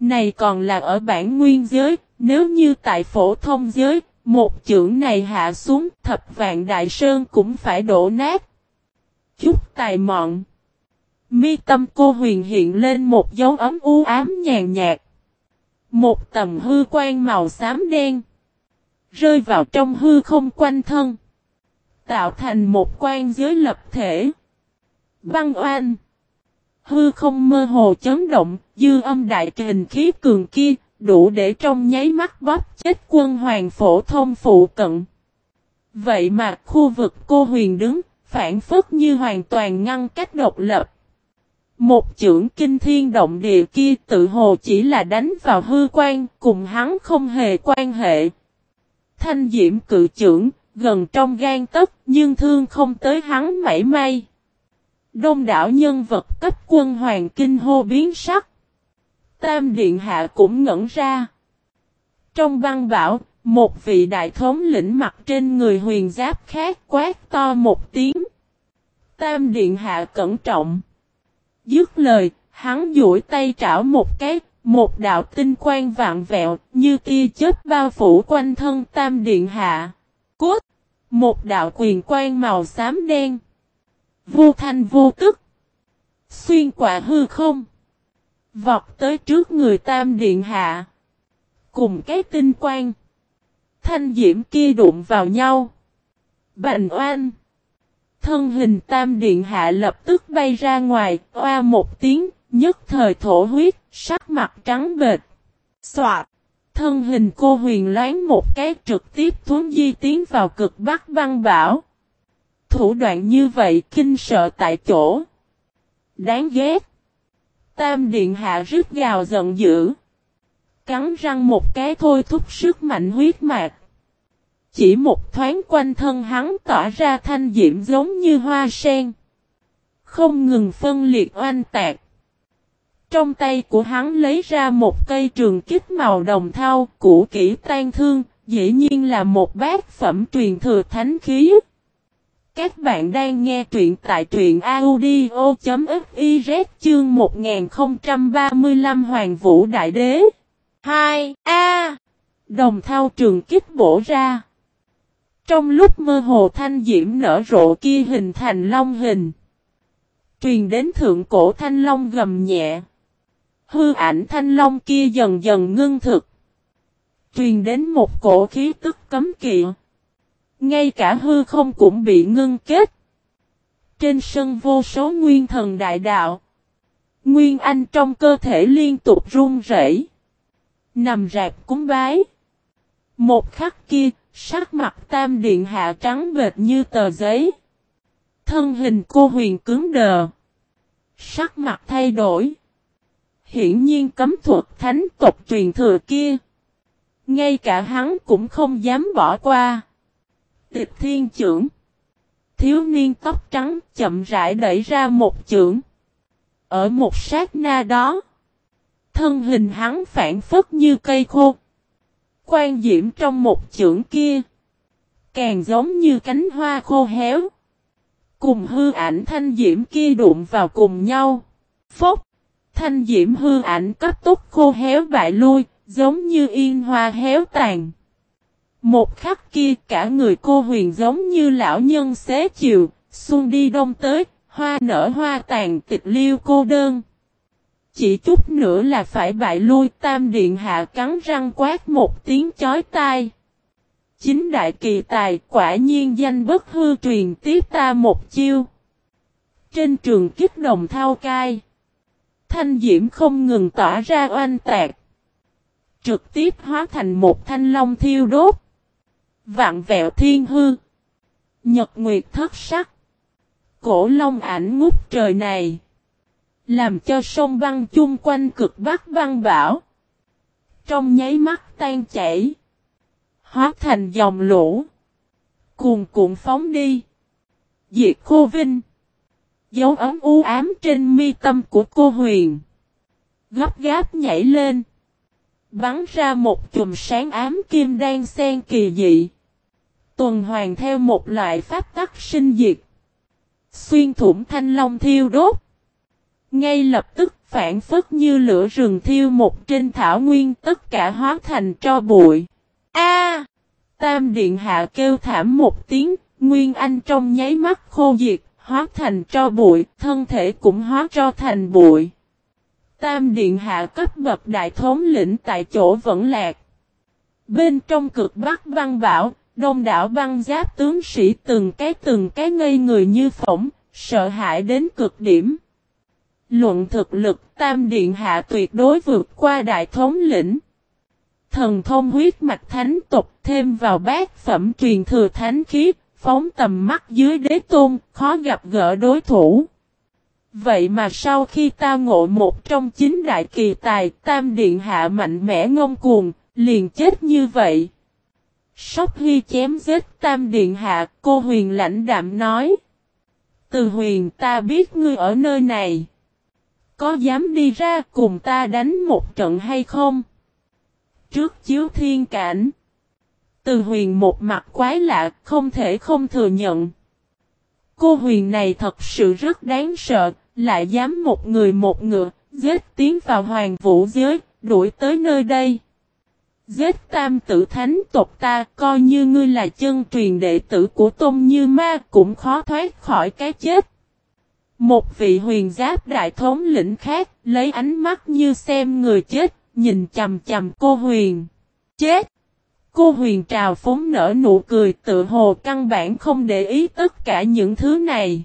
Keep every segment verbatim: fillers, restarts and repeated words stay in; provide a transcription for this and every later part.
Này còn là ở bản nguyên giới, nếu như tại phổ thông giới, một chưởng này hạ xuống thập vạn đại sơn cũng phải đổ nát. Chút tài mọn. Mi tâm cô huyền hiện lên một dấu ấm u ám nhàn nhạt. Một tầm hư quan màu xám đen. Rơi vào trong hư không quanh thân. Tạo thành một quan giới lập thể. Băng oanh. Hư không mơ hồ chấn động, dư âm đại kình khí cường kia, đủ để trong nháy mắt bóp chết quân hoàng phổ thông phụ cận. Vậy mà khu vực cô huyền đứng, phản phất như hoàn toàn ngăn cách độc lập. Một chưởng kinh thiên động địa kia tự hồ chỉ là đánh vào hư quan, cùng hắn không hề quan hệ. Thanh diễm cự chưởng, gần trong gan tấc, nhưng thương không tới hắn mảy may. Đông đảo nhân vật cấp quân hoàng kinh hô biến sắc. Tam điện hạ cũng ngẩn ra. Trong băng bão, một vị đại thống lĩnh mặc trên người huyền giáp khác quát to một tiếng. Tam điện hạ cẩn trọng. Dứt lời, hắn duỗi tay trảo một cái, một đạo tinh quang vạn vẹo, như tia chớp bao phủ quanh thân tam điện hạ. Cốt! Một đạo quyền quang màu xám đen. Vô thanh vô tức. Xuyên qua hư không. Vọt tới trước người tam điện hạ. Cùng cái tinh quang. Thanh diễm kia đụng vào nhau. Bành oanh. Thân hình tam điện hạ lập tức bay ra ngoài, oa một tiếng, nhất thời thổ huyết, sắc mặt trắng bệch. Xoạt. Thân hình cô huyền loáng một cái trực tiếp thuấn di tiến vào cực bắc băng bão. Thủ đoạn như vậy kinh sợ tại chỗ. Đáng ghét. Tam điện hạ rít gào giận dữ. Cắn răng một cái thôi thúc sức mạnh huyết mạch. Chỉ một thoáng quanh thân hắn tỏa ra thanh diễm giống như hoa sen. Không ngừng phân liệt oanh tạc. Trong tay của hắn lấy ra một cây trường kích màu đồng thau, cũ kỹ tan thương, dĩ nhiên là một bát phẩm truyền thừa thánh khí. Các bạn đang nghe truyện tại truyện audio chấm fiz chương một nghìn không trăm ba mươi lăm Hoàng Vũ Đại Đế. hai A. Đồng thau trường kích bổ ra. Trong lúc mơ hồ thanh diễm nở rộ kia hình thành long hình. Truyền đến thượng cổ thanh long gầm nhẹ. Hư ảnh thanh long kia dần dần ngưng thực. Truyền đến một cổ khí tức cấm kỵ. Ngay cả hư không cũng bị ngưng kết. Trên sân vô số nguyên thần đại đạo. Nguyên anh trong cơ thể liên tục run rẩy. Nằm rạp cúng bái. Một khắc kia, sắc mặt tam điện hạ trắng bệch như tờ giấy. Thân hình cô huyền cứng đờ. Sắc mặt thay đổi. Hiển nhiên cấm thuật thánh tộc truyền thừa kia. Ngay cả hắn cũng không dám bỏ qua. Tịch thiên chưởng. Thiếu niên tóc trắng chậm rãi đẩy ra một chưởng. Ở một sát na đó. Thân hình hắn phản phất như cây khô. Quan diễm trong một chưởng kia. Càng giống như cánh hoa khô héo. Cùng hư ảnh thanh diễm kia đụng vào cùng nhau. Phốc. Thanh diễm hư ảnh cấp tốc khô héo bại lui. Giống như yên hoa héo tàn. Một khắc kia cả người cô huyền giống như lão nhân xế chiều. Xuân đi đông tới. Hoa nở hoa tàn tịch liêu cô đơn. Chỉ chút nữa là phải bại lui. Tam điện hạ cắn răng quát một tiếng chói tai. Chính đại kỳ tài quả nhiên danh bất hư truyền tiếp ta một chiêu. Trên trường kích đồng thao cai. Thanh diễm không ngừng tỏa ra oanh tạc. Trực tiếp hóa thành một thanh long thiêu đốt. Vạn vẹo thiên hư. Nhật nguyệt thất sắc. Cổ long ảnh ngút trời này. Làm cho sông băng chung quanh cực bắc băng bão. Trong nháy mắt tan chảy. Hóa thành dòng lũ. Cuồn cuộn phóng đi. Diệt khô vinh. Dấu ấm u ám trên mi tâm của cô huyền. Gấp gáp nhảy lên. Bắn ra một chùm sáng ám kim đan xen kỳ dị. Tuần hoàn theo một loại pháp tắc sinh diệt. Xuyên thủng thanh long thiêu đốt. Ngay lập tức phản phất như lửa rừng thiêu một trên thảo nguyên, tất cả hóa thành tro bụi. A! Tam điện hạ kêu thảm một tiếng, Nguyên Anh trong nháy mắt khô diệt, hóa thành tro bụi, thân thể cũng hóa tro thành bụi. Tam điện hạ cấp bậc đại thống lĩnh tại chỗ vẫn lạc. Bên trong cực bắc băng bão, đông đảo băng giáp tướng sĩ từng cái từng cái ngây người như phỏng, sợ hãi đến cực điểm. Luận thực lực, tam điện hạ tuyệt đối vượt qua đại thống lĩnh. Thần thông huyết mạch thánh tộc thêm vào bát phẩm truyền thừa thánh khí, phóng tầm mắt dưới đế tôn, khó gặp gỡ đối thủ. Vậy mà sau khi ta ngộ một trong chín đại kỳ tài, tam điện hạ mạnh mẽ ngông cuồng, liền chết như vậy. Sóc Hy chém giết tam điện hạ, cô Huyền lãnh đạm nói. Từ Huyền, ta biết ngươi ở nơi này. Có dám đi ra cùng ta đánh một trận hay không? Trước chiếu thiên cảnh. Từ Huyền một mặt quái lạ, không thể không thừa nhận. Cô Huyền này thật sự rất đáng sợ, lại dám một người một ngựa, giết tiến vào hoàng vũ giới, đuổi tới nơi đây. Giết tam tử thánh tộc ta, coi như ngươi là chân truyền đệ tử của Tôn Như Ma, cũng khó thoát khỏi cái chết. Một vị huyền giáp đại thống lĩnh khác, lấy ánh mắt như xem người chết, nhìn chầm chầm cô Huyền. Chết! Cô Huyền trào phúng nở nụ cười, tự hồ căn bản không để ý tất cả những thứ này.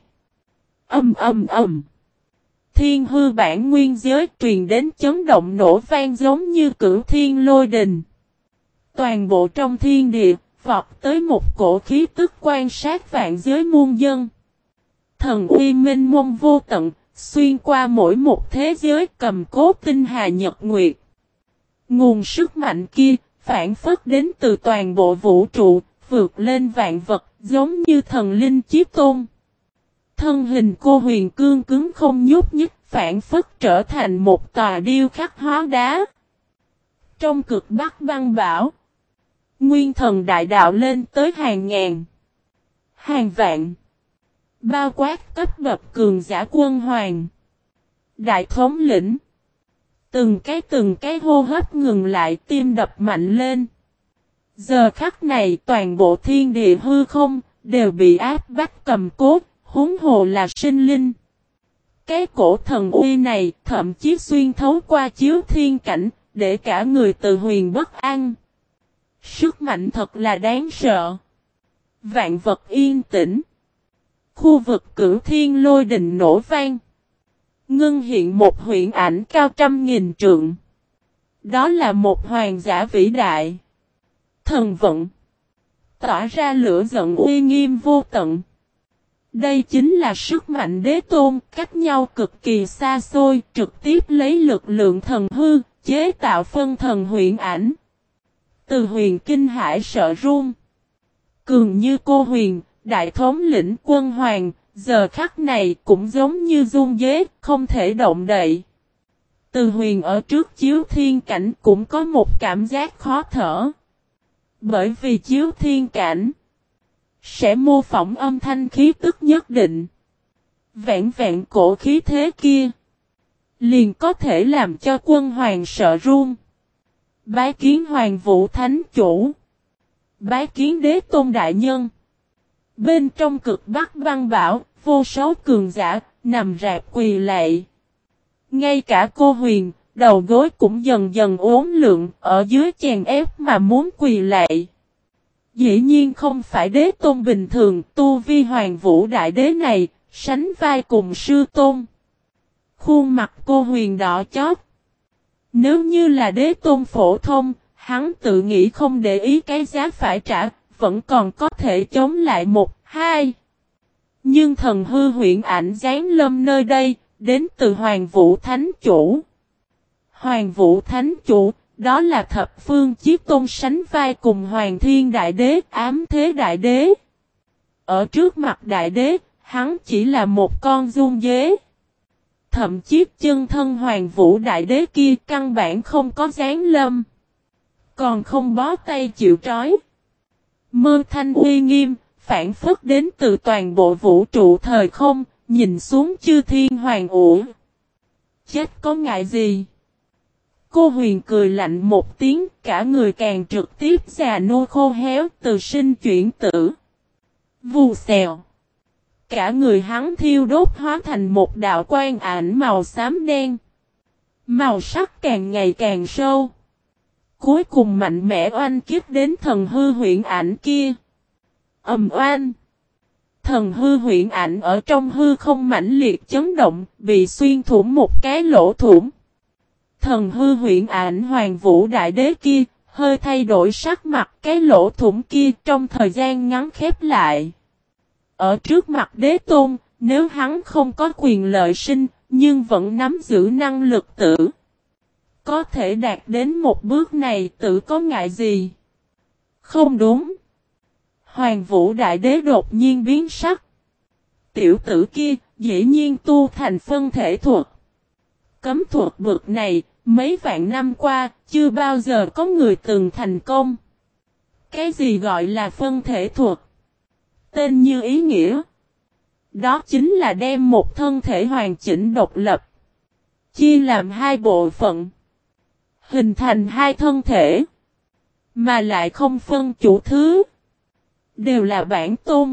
Âm âm âm! Thiên hư bản nguyên giới truyền đến chấn động nổ vang giống như cửu thiên lôi đình. Toàn bộ trong thiên địa, vọt tới một cổ khí tức quan sát vạn giới muôn dân. Thần uy minh mông vô tận, xuyên qua mỗi một thế giới, cầm cố tinh hà nhật nguyệt. Nguồn sức mạnh kia, phản phất đến từ toàn bộ vũ trụ, vượt lên vạn vật, giống như thần linh chí tôn. Thân hình cô Huyền cương cứng không nhúc nhích, phản phất trở thành một tòa điêu khắc hóa đá. Trong cực bắc băng bão, nguyên thần đại đạo lên tới hàng ngàn, hàng vạn, bao quát cấp bậc cường giả quân hoàng, đại thống lĩnh. Từng cái từng cái hô hấp ngừng lại, tim đập mạnh lên. Giờ khắc này toàn bộ thiên địa hư không, đều bị áp bách cầm cố, huống hồ là sinh linh. Cái cổ thần uy này thậm chí xuyên thấu qua chiếu thiên cảnh, để cả người Từ Huyền bất an. Sức mạnh thật là đáng sợ. Vạn vật yên tĩnh. Khu vực cửu thiên lôi đình nổ vang. Ngưng hiện một huyễn ảnh cao trăm nghìn trượng. Đó là một hoàng giả vĩ đại. Thần vận. Tỏa ra lửa giận uy nghiêm vô tận. Đây chính là sức mạnh đế tôn, cách nhau cực kỳ xa xôi, trực tiếp lấy lực lượng thần hư, chế tạo phân thần huyễn ảnh. Từ Huyền kinh hãi sợ run. Cường như cô Huyền, đại thống lĩnh quân hoàng, giờ khắc này cũng giống như run dế, không thể động đậy. Từ Huyền ở trước chiếu thiên cảnh cũng có một cảm giác khó thở. Bởi vì chiếu thiên cảnh sẽ mô phỏng âm thanh khí tức nhất định. Vẹn vẹn cổ khí thế kia liền có thể làm cho quân hoàng sợ run. Bái kiến Hoàng Vũ Thánh Chủ. Bái kiến Đế Tôn Đại Nhân. Bên trong cực bắc băng bão, vô số cường giả, nằm rạp quỳ lạy. Ngay cả cô Huyền, đầu gối cũng dần dần uốn lượn, ở dưới chèn ép mà muốn quỳ lạy. Dĩ nhiên không phải Đế Tôn bình thường, tu vi Hoàng Vũ Đại Đế này, sánh vai cùng sư tôn. Khuôn mặt cô Huyền đỏ chót. Nếu như là Đế Tôn phổ thông, hắn tự nghĩ không để ý cái giá phải trả, vẫn còn có thể chống lại một, hai. Nhưng thần hư huyễn ảnh giáng lâm nơi đây, đến từ Hoàng Vũ Thánh Chủ. Hoàng Vũ Thánh Chủ, đó là thập phương chí tôn sánh vai cùng Hoàng Thiên Đại Đế, Ám Thế Đại Đế. Ở trước mặt Đại Đế, hắn chỉ là một con giun dế. Thậm chí chân thân Hoàng Vũ Đại Đế kia căn bản không có giáng lâm. Còn không bó tay chịu trói. Mơ thanh uy nghiêm, phản phất đến từ toàn bộ vũ trụ thời không, nhìn xuống chư thiên hoàng ủ. Chết có ngại gì? Cô Huyền cười lạnh một tiếng, cả người càng trực tiếp già nua khô héo, từ sinh chuyển tử. Vù xèo. Cả người hắn thiêu đốt hóa thành một đạo quang ảnh màu xám đen. Màu sắc càng ngày càng sâu. Cuối cùng mạnh mẽ oanh kích đến thần hư huyễn ảnh kia. Ầm oanh. Thần hư huyễn ảnh ở trong hư không mãnh liệt chấn động, bị xuyên thủng một cái lỗ thủng. Thần hư huyễn ảnh Hoàng Vũ Đại Đế kia, hơi thay đổi sắc mặt, cái lỗ thủng kia trong thời gian ngắn khép lại. Ở trước mặt Đế Tôn, nếu hắn không có quyền lợi sinh, nhưng vẫn nắm giữ năng lực tử. Có thể đạt đến một bước này, tử có ngại gì? Không đúng. Hoàng Vũ Đại Đế đột nhiên biến sắc. Tiểu tử kia, dĩ nhiên tu thành phân thể thuật. Cấm thuật bực này, mấy vạn năm qua, chưa bao giờ có người từng thành công. Cái gì gọi là phân thể thuật? Tên như ý nghĩa. Đó chính là đem một thân thể hoàn chỉnh độc lập. Chia làm hai bộ phận. Hình thành hai thân thể. Mà lại không phân chủ thứ. Đều là bản tôn.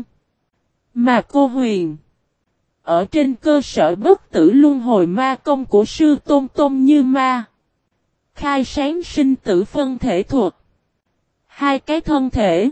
Mà cô Huyền. Ở trên cơ sở bất tử luân hồi ma công của sư tôn tôn như ma. Khai sáng sinh tử phân thể thuật. Hai cái thân thể.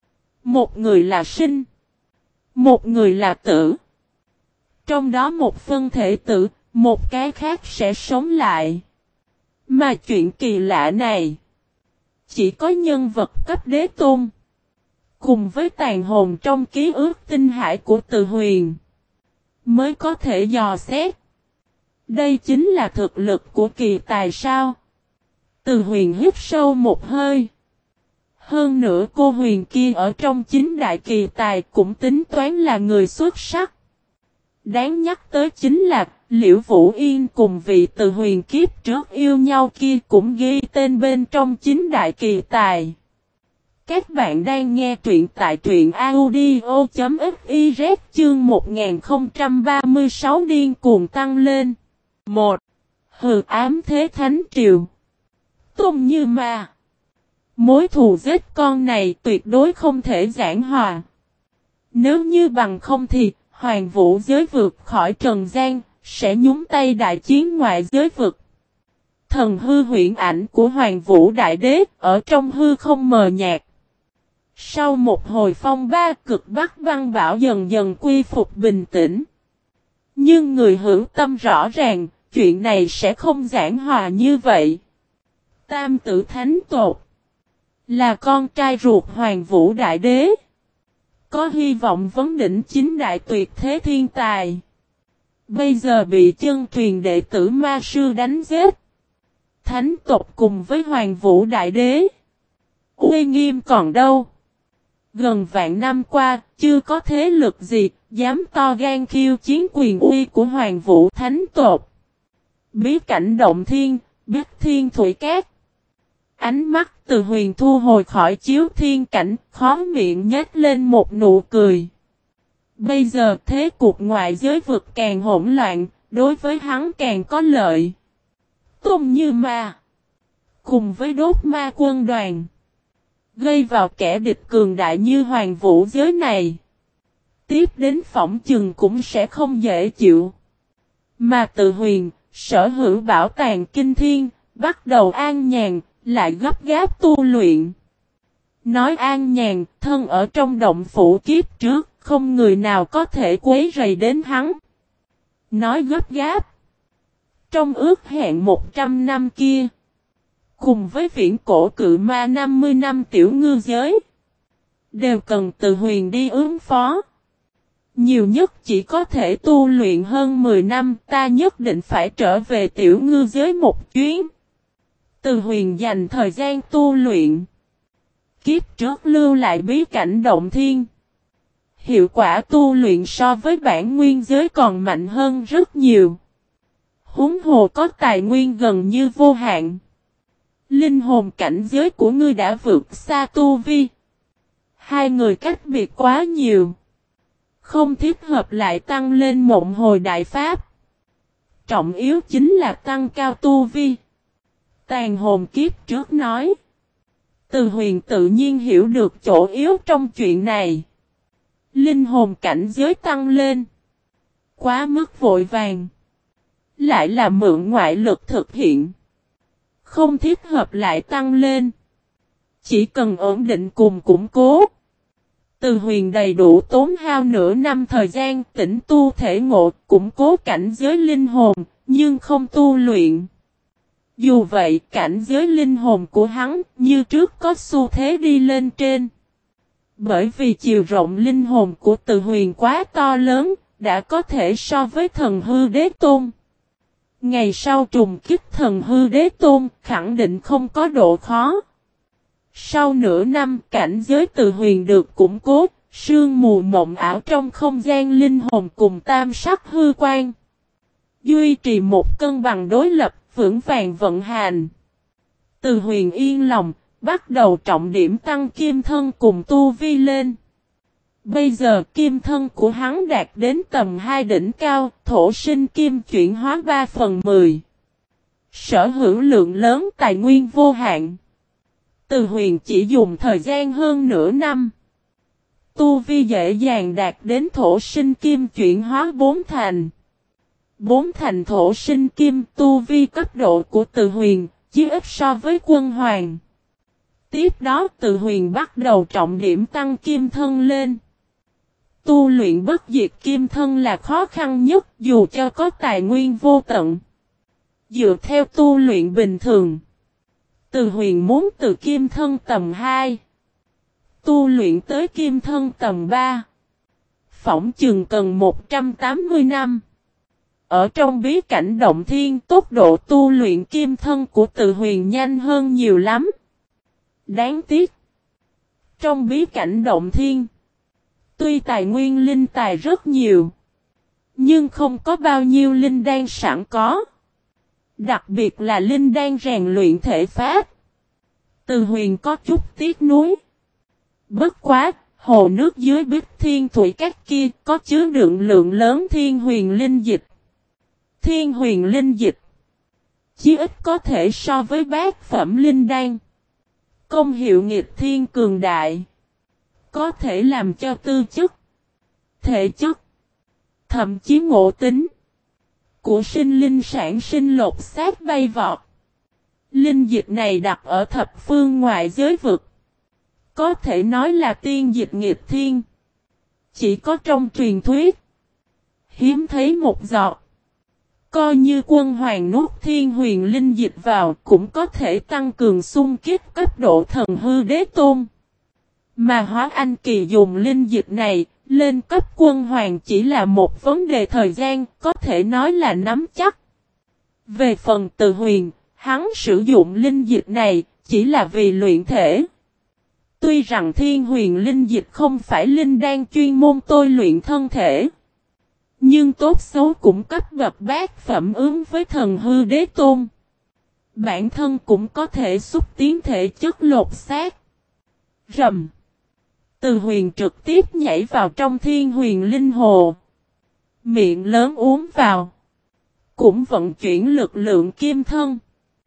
Một người là sinh. Một người là tử. Trong đó một phân thể tử, một cái khác sẽ sống lại. Mà chuyện kỳ lạ này. Chỉ có nhân vật cấp đế tôn. Cùng với tàn hồn trong ký ức tinh hải của Từ Huyền. Mới có thể dò xét. Đây chính là thực lực của kỳ tài sao. Từ Huyền hít sâu một hơi. Hơn nữa cô Huyền kia ở trong chính đại kỳ tài cũng tính toán là người xuất sắc. Đáng nhắc tới chính là Liễu Vũ Yên cùng vị Từ Huyền kiếp trước yêu nhau kia cũng ghi tên bên trong chính đại kỳ tài. Các bạn đang nghe truyện tại truyện audio.fiz chương một nghìn không trăm ba mươi sáu điên cuồng tăng lên. một. Hừ ám thế thánh triều. Tôn như ma. Mối thù giết con này tuyệt đối không thể giảng hòa. Nếu như bằng không thì Hoàng Vũ giới vượt khỏi trần gian, sẽ nhúng tay đại chiến ngoại giới vực. Thần hư huyễn ảnh của Hoàng Vũ Đại Đế ở trong hư không mờ nhạt. Sau một hồi phong ba cực bắc băng bão dần dần quy phục bình tĩnh. Nhưng người hữu tâm rõ ràng, chuyện này sẽ không giảng hòa như vậy. Tam tử thánh tột. Là con trai ruột Hoàng Vũ Đại Đế. Có hy vọng vấn đỉnh chính đại tuyệt thế thiên tài. Bây giờ bị chân truyền đệ tử ma sư đánh giết. Thánh tộc cùng với Hoàng Vũ Đại Đế. Uy nghiêm còn đâu. Gần vạn năm qua, chưa có thế lực gì, dám to gan khiêu chiến quyền uy của Hoàng Vũ Thánh tộc. Bí cảnh động thiên, biết thiên thủy cát. Ánh mắt Từ Huyền thu hồi khỏi chiếu thiên cảnh, khó miệng nhếch lên một nụ cười. Bây giờ thế cuộc ngoại giới vực càng hỗn loạn, đối với hắn càng có lợi. Tôn như ma. Cùng với đốt ma quân đoàn. Gây vào kẻ địch cường đại như Hoàng Vũ giới này. Tiếp đến phỏng chừng cũng sẽ không dễ chịu. Mà Từ Huyền, sở hữu bảo tàng kinh thiên, bắt đầu an nhàn, lại gấp gáp tu luyện. Nói an nhàn, thân ở trong động phủ kiếp trước, không người nào có thể quấy rầy đến hắn. Nói gấp gáp. Trong ước hẹn một trăm năm kia, cùng với viễn cổ cự ma năm mươi năm tiểu ngư giới, đều cần Từ Huyền đi ứng phó. Nhiều nhất chỉ có thể tu luyện hơn mười năm, ta nhất định phải trở về tiểu ngư giới một chuyến. Từ Huyền dành thời gian tu luyện. Kiếp trước lưu lại bí cảnh động thiên. Hiệu quả tu luyện so với bản nguyên giới còn mạnh hơn rất nhiều. Huống hồ có tài nguyên gần như vô hạn. Linh hồn cảnh giới của ngươi đã vượt xa tu vi. Hai người cách biệt quá nhiều. Không thích hợp lại tăng lên mộng hồi đại pháp. trọng yếu chính là tăng cao tu vi. Tàn hồn kiếp trước nói. Từ Huyền tự nhiên hiểu được chỗ yếu trong chuyện này. Linh hồn cảnh giới tăng lên. Quá mức vội vàng. Lại là mượn ngoại lực thực hiện. Không thích hợp lại tăng lên. Chỉ cần ổn định cùng củng cố. Từ Huyền đầy đủ tốn hao nửa năm thời gian tĩnh tu thể ngộ, củng cố cảnh giới linh hồn, nhưng không tu luyện. Dù vậy, cảnh giới linh hồn của hắn như trước có xu thế đi lên trên. Bởi vì chiều rộng linh hồn của Từ Huyền quá to lớn, đã có thể so với thần hư đế tôn. Ngày sau trùng kích thần hư đế tôn, khẳng định không có độ khó. Sau nửa năm, cảnh giới Từ Huyền được củng cố, sương mù mộng ảo trong không gian linh hồn cùng tam sắc hư quan. Duy trì một cân bằng đối lập, vững vàng vận hành. Từ Huyền yên lòng, bắt đầu trọng điểm tăng kim thân cùng tu vi lên. Bây giờ kim thân của hắn đạt đến tầm hai đỉnh cao, thổ sinh kim chuyển hóa ba phần mười. Sở hữu lượng lớn tài nguyên vô hạn. Từ Huyền chỉ dùng thời gian hơn nửa năm. Tu vi dễ dàng đạt đến thổ sinh kim chuyển hóa bốn thành. Bốn thành thổ sinh kim tu vi cấp độ của Từ Huyền, chỉ ít so với quân hoàng. Tiếp đó Từ Huyền bắt đầu trọng điểm tăng kim thân lên. Tu luyện bất diệt kim thân là khó khăn nhất dù cho có tài nguyên vô tận. Dựa theo tu luyện bình thường. Từ Huyền muốn từ kim thân tầm hai. Tu luyện tới kim thân tầm ba. Phỏng chừng cần một trăm tám mươi năm. Ở trong bí cảnh động thiên tốc độ tu luyện kim thân của Từ Huyền nhanh hơn nhiều lắm. Đáng tiếc. Trong bí cảnh động thiên. Tuy tài nguyên linh tài rất nhiều. Nhưng không có bao nhiêu linh đan sẵn có. Đặc biệt là linh đan rèn luyện thể pháp. Từ Huyền có chút tiếc nuối. Bất quá, hồ nước dưới Bích Thiên Thủy Các kia có chứa đựng lượng lớn thiên huyền linh dịch. Thiên huyền linh dịch. Chí ít có thể so với bát phẩm linh đan. Công hiệu nghịch thiên cường đại. Có thể làm cho tư chất, thể chất, thậm chí ngộ tính của sinh linh sản sinh lột xác bay vọt. Linh dịch này đặt ở thập phương ngoại giới vực. Có thể nói là tiên dịch nghịch thiên. Chỉ có trong truyền thuyết. Hiếm thấy một giọt. Coi như quân hoàng nuốt thiên huyền linh dịch vào cũng có thể tăng cường xung kích cấp độ thần hư đế tôn. Mà Hóa Anh Kỳ dùng linh dịch này, lên cấp quân hoàng chỉ là một vấn đề thời gian, có thể nói là nắm chắc. Về phần Từ Huyền, hắn sử dụng linh dịch này, chỉ là vì luyện thể. Tuy rằng thiên huyền linh dịch không phải linh đan chuyên môn tôi luyện thân thể. Nhưng tốt xấu cũng cấp bậc bát phẩm ứng với thần hư đế tôn. Bản thân cũng có thể xúc tiến thể chất lột xác. Rầm. Từ Huyền trực tiếp nhảy vào trong thiên huyền linh hồ. Miệng lớn uống vào. Cũng vận chuyển lực lượng kim thân.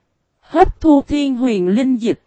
Hấp thu thiên huyền linh dịch.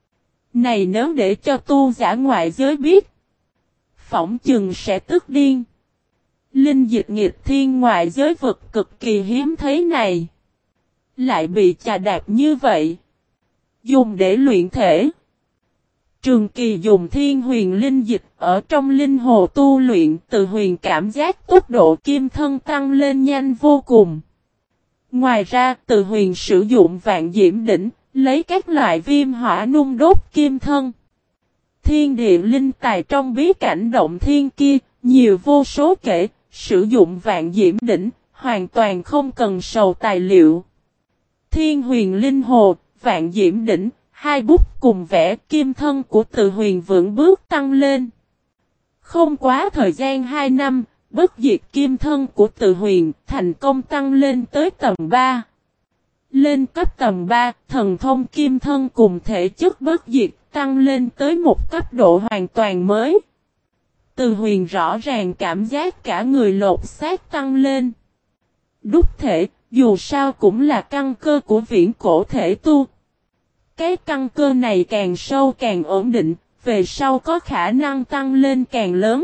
Này nếu để cho tu giả ngoại giới biết. Phỏng chừng sẽ tức điên. Linh dịch nghịch thiên ngoại giới vực cực kỳ hiếm thấy này. Lại bị chà đạp như vậy. Dùng để luyện thể. Trường Kỳ dùng thiên huyền linh dịch ở trong linh hồ tu luyện. Từ Huyền cảm giác tốc độ kim thân tăng lên nhanh vô cùng. Ngoài ra Từ Huyền sử dụng vạn diễm đỉnh. Lấy các loại viêm hỏa nung đốt kim thân. Thiên địa linh tài trong bí cảnh động thiên kia. Nhiều vô số kể. Sử dụng vạn diễm đỉnh. Hoàn toàn không cần sầu tài liệu. Thiên huyền linh hồ. Vạn diễm đỉnh. Hai bút cùng vẽ kim thân của Từ Huyền vững bước tăng lên. Không quá thời gian hai năm. Bất diệt kim thân của Từ Huyền thành công tăng lên tới tầm ba. Lên cấp tầm ba, thần thông kim thân cùng thể chất bất diệt tăng lên tới một cấp độ hoàn toàn mới. Từ Huyền rõ ràng cảm giác cả người lột xác tăng lên. Đúc thể, dù sao cũng là căn cơ của viễn cổ thể tu. Cái căn cơ này càng sâu càng ổn định, về sau có khả năng tăng lên càng lớn.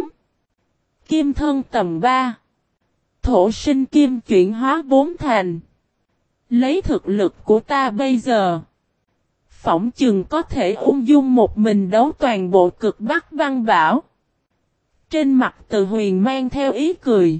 Kim thân tầm ba. Thổ sinh kim chuyển hóa bốn thành. Lấy thực lực của ta bây giờ, phỏng chừng có thể ung dung một mình đấu toàn bộ cực Bắc băng bão. Trên mặt Từ Huyền mang theo ý cười.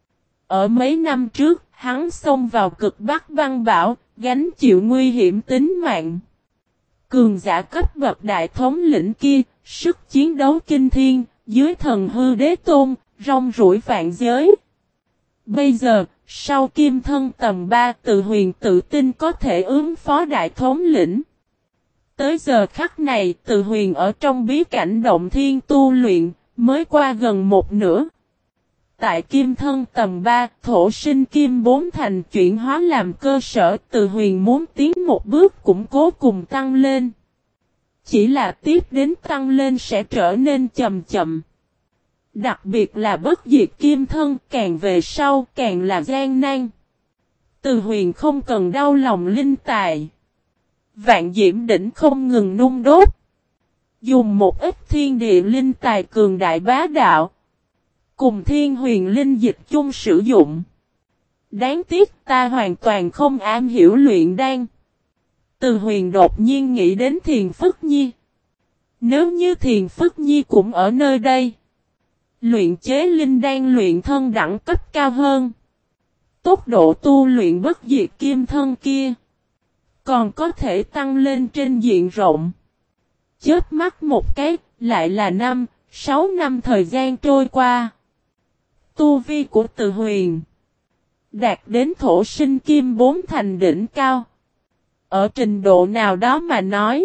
Ở mấy năm trước, hắn xông vào cực Bắc băng bão, gánh chịu nguy hiểm tính mạng. Cường giả cấp bậc đại thống lĩnh kia, sức chiến đấu kinh thiên, dưới thần hư đế tôn, rong ruổi vạn giới. Bây giờ, sau kim thân tầm ba, Từ Huyền tự tin có thể ứng phó đại thống lĩnh. Tới giờ khắc này, Từ Huyền ở trong bí cảnh động thiên tu luyện, mới qua gần một nửa. Tại kim thân tầm ba, thổ sinh kim bốn thành chuyển hóa làm cơ sở, Từ Huyền muốn tiến một bước củng cố cùng tăng lên. Chỉ là tiếp đến tăng lên sẽ trở nên chậm chậm. Đặc biệt là bất diệt kim thân càng về sau càng là gian nan. Từ Huyền không cần đau lòng linh tài. Vạn diễm đỉnh không ngừng nung đốt. Dùng một ít thiên địa linh tài cường đại bá đạo. Cùng thiên huyền linh dịch chung sử dụng. Đáng tiếc ta hoàn toàn không am hiểu luyện đan. Từ Huyền đột nhiên nghĩ đến Thiền Phất Nhi. Nếu như Thiền Phất Nhi cũng ở nơi đây. Luyện chế linh đan luyện thân đẳng cấp cao hơn. Tốc độ tu luyện bất diệt kim thân kia. Còn có thể tăng lên trên diện rộng. Chớp mắt một cái, lại là năm, sáu năm thời gian trôi qua. Tu vi của Từ Huyền đạt đến thổ sinh kim bốn thành đỉnh cao. Ở trình độ nào đó mà nói,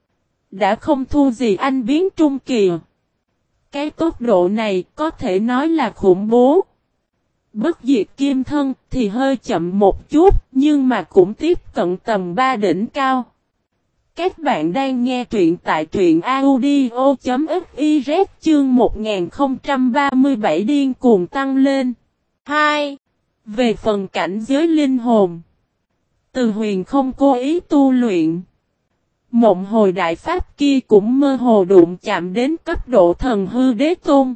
đã không thua gì anh biến trung kỳ. Cái tốc độ này có thể nói là khủng bố. Bất diệt kim thân thì hơi chậm một chút, nhưng mà cũng tiếp cận tầm ba đỉnh cao. Các bạn đang nghe truyện tại truyện audio chấm fiz chương một nghìn không trăm ba mươi bảy điên cuồng tăng lên. hai. Về phần cảnh giới linh hồn, Từ Huyền không cố ý tu luyện. Mộng hồi đại pháp kia cũng mơ hồ đụng chạm đến cấp độ thần hư đế tôn.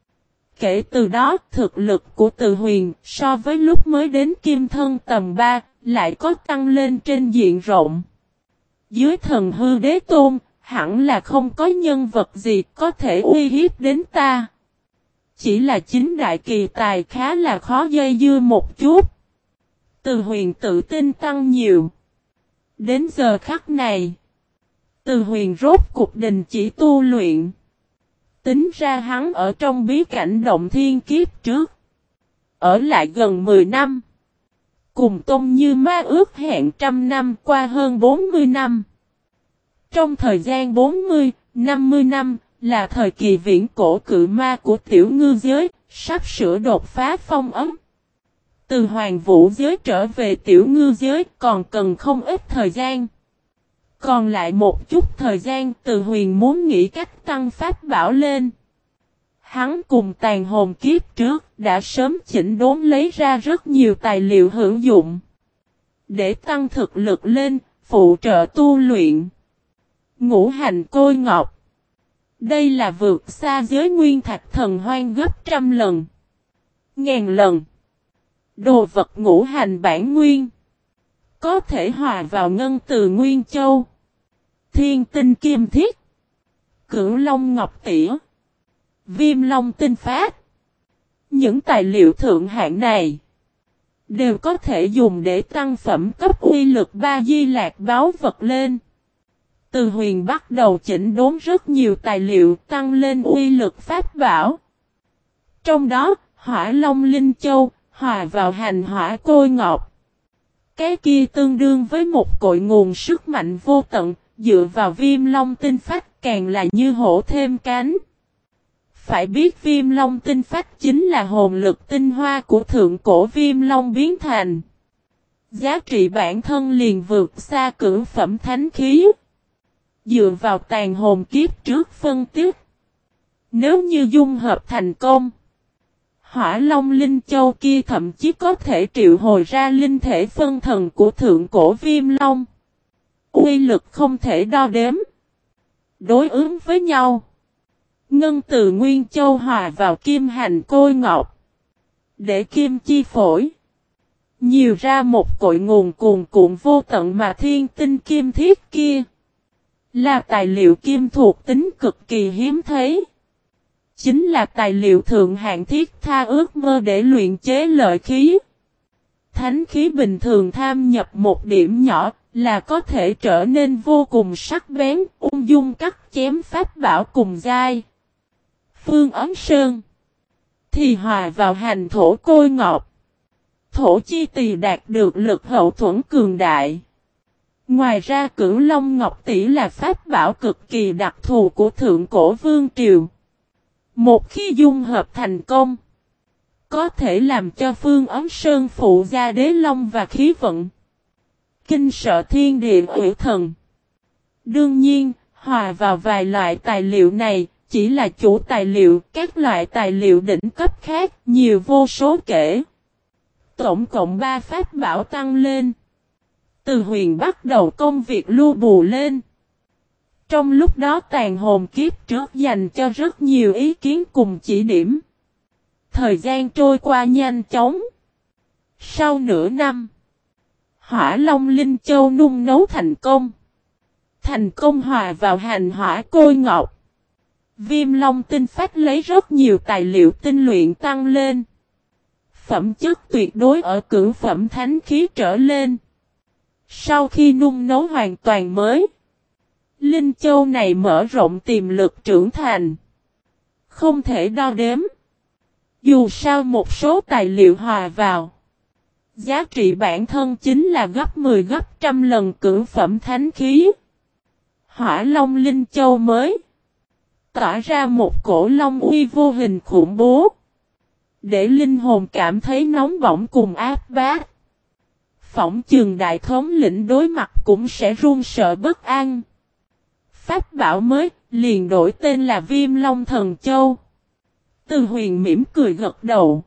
Kể từ đó, thực lực của Từ Huyền so với lúc mới đến kim thân tầm ba, lại có tăng lên trên diện rộng. Dưới thần hư đế tôn, hẳn là không có nhân vật gì có thể uy hiếp đến ta. Chỉ là chính đại kỳ tài khá là khó dây dưa một chút. Từ Huyền tự tin tăng nhiều. Đến giờ khắc này, Từ Huyền rốt cục đình chỉ tu luyện. Tính ra hắn ở trong bí cảnh động thiên kiếp trước. Ở lại gần mười năm. Cùng Tôn Như Ma ước hẹn trăm năm qua hơn bốn mươi năm. Trong thời gian bốn mươi, năm mươi năm là thời kỳ viễn cổ cự ma của tiểu ngư giới, sắp sửa đột phá phong ấm. Từ hoàng vũ giới trở về tiểu ngư giới còn cần không ít thời gian. Còn lại một chút thời gian Từ Huyền muốn nghĩ cách tăng pháp bảo lên. Hắn cùng tàn hồn kiếp trước đã sớm chỉnh đốn lấy ra rất nhiều tài liệu hữu dụng. Để tăng thực lực lên, phụ trợ tu luyện. Ngũ hành côi ngọc. Đây là vượt xa giới nguyên thạch thần hoang gấp trăm lần. Ngàn lần. Đồ vật ngũ hành bản nguyên. Có thể hòa vào ngân từ Nguyên Châu. Thiên tinh kim thiết. Cửu long ngọc tỉa. Viêm long tinh phát. Những tài liệu thượng hạng này đều có thể dùng để tăng phẩm cấp uy lực ba di lạc báo vật lên. Từ Huyền bắt đầu chỉnh đốn rất nhiều tài liệu tăng lên uy lực pháp bảo. Trong đó, hỏa long linh châu, hòa vào hành hỏa côi ngọc. Cái kia tương đương với một cội nguồn sức mạnh vô tận, dựa vào viêm long tinh phách càng là như hổ thêm cánh. Phải biết viêm long tinh phách chính là hồn lực tinh hoa của thượng cổ viêm long biến thành. Giá trị bản thân liền vượt xa cửu phẩm thánh khí. Dựa vào tàn hồn kiếp trước phân tích. Nếu như dung hợp thành công, Hỏa Long Linh Châu kia thậm chí có thể triệu hồi ra linh thể phân thần của thượng cổ Viêm Long. Uy lực không thể đo đếm. Đối ứng với nhau. Ngân từ Nguyên Châu hòa vào kim hành côi ngọc. Để kim chi phổi. Nhiều ra một cội nguồn cuồn cuộn vô tận mà thiên tinh kim thiết kia. Là tài liệu kim thuộc tính cực kỳ hiếm thấy. Chính là tài liệu thượng hạng thiết tha ước mơ để luyện chế lợi khí. Thánh khí bình thường tham nhập một điểm nhỏ là có thể trở nên vô cùng sắc bén, ung dung cắt chém pháp bảo cùng giai. Phương Ấm Sơn thì hòa vào hành thổ côi ngọc. Thổ chi tỳ đạt được lực hậu thuẫn cường đại. Ngoài ra Cửu Long Ngọc Tỷ là pháp bảo cực kỳ đặc thù của thượng cổ vương triều. Một khi dung hợp thành công, có thể làm cho Phương Ấm Sơn phụ ra đế long và khí vận. Kinh sợ thiên địa ủy thần. Đương nhiên, hòa vào vài loại tài liệu này, chỉ là chủ tài liệu, các loại tài liệu đỉnh cấp khác, nhiều vô số kể. Tổng cộng ba pháp bảo tăng lên. Từ Huyền bắt đầu công việc lưu bù lên. Trong lúc đó tàn hồn kiếp trước dành cho rất nhiều ý kiến cùng chỉ điểm. Thời gian trôi qua nhanh chóng. Sau nửa năm, Hỏa Long Linh Châu nung nấu thành công. Thành công hòa vào hành hỏa côi ngọc. Viêm Long tinh phách lấy rất nhiều tài liệu tinh luyện tăng lên. Phẩm chất tuyệt đối ở cửu phẩm thánh khí trở lên. Sau khi nung nấu hoàn toàn mới, Linh Châu này mở rộng tiềm lực trưởng thành. Không thể đo đếm. Dù sao một số tài liệu hòa vào, giá trị bản thân chính là gấp mười gấp trăm lần cửu phẩm thánh khí. Hỏa Long Linh Châu mới tỏa ra một cổ long uy vô hình khủng bố. Để linh hồn cảm thấy nóng bỏng cùng áp bát. Phỏng chừng đại thống lĩnh đối mặt cũng sẽ run sợ bất an. Pháp bảo mới liền đổi tên là Viêm Long Thần Châu. Từ Huyền mỉm cười gật đầu.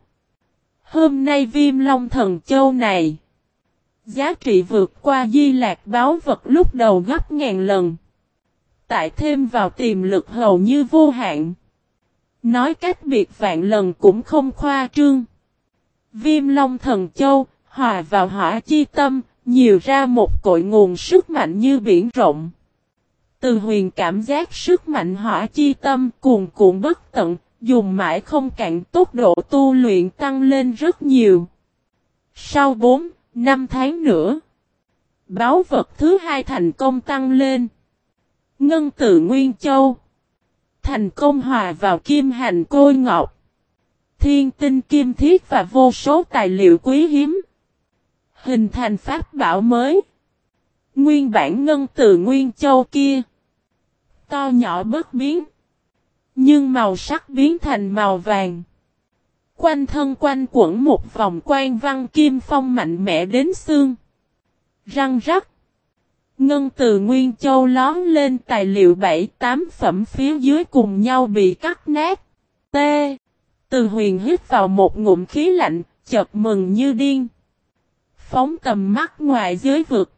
Hôm nay Viêm Long Thần Châu này, giá trị vượt qua Di Lạc báu vật lúc đầu gấp ngàn lần. Tại thêm vào tiềm lực hầu như vô hạn. Nói cách biệt vạn lần cũng không khoa trương. Viêm Long Thần Châu hòa vào hỏa chi tâm, nhiều ra một cội nguồn sức mạnh như biển rộng. Từ Huyền cảm giác sức mạnh hỏa chi tâm cuồn cuộn bất tận, dùng mãi không cạn, tốc độ tu luyện tăng lên rất nhiều. Sau bốn, năm tháng nữa, báu vật thứ hai thành công tăng lên. Ngân từ Nguyên Châu thành công hòa vào kim hành côi ngọc, thiên tinh kim thiết và vô số tài liệu quý hiếm. Hình thành pháp bảo mới. Nguyên bản ngân từ Nguyên Châu kia, to nhỏ bất biến. Nhưng màu sắc biến thành màu vàng. Quanh thân quanh quẩn một vòng quan văn kim phong mạnh mẽ đến xương. Răng rắc. Ngân từ Nguyên Châu lón lên tài liệu bảy tám phẩm phía dưới cùng nhau bị cắt nát. T. Từ Huyền hít vào một ngụm khí lạnh, chợt mừng như điên. Phóng tầm mắt ngoài giới vực.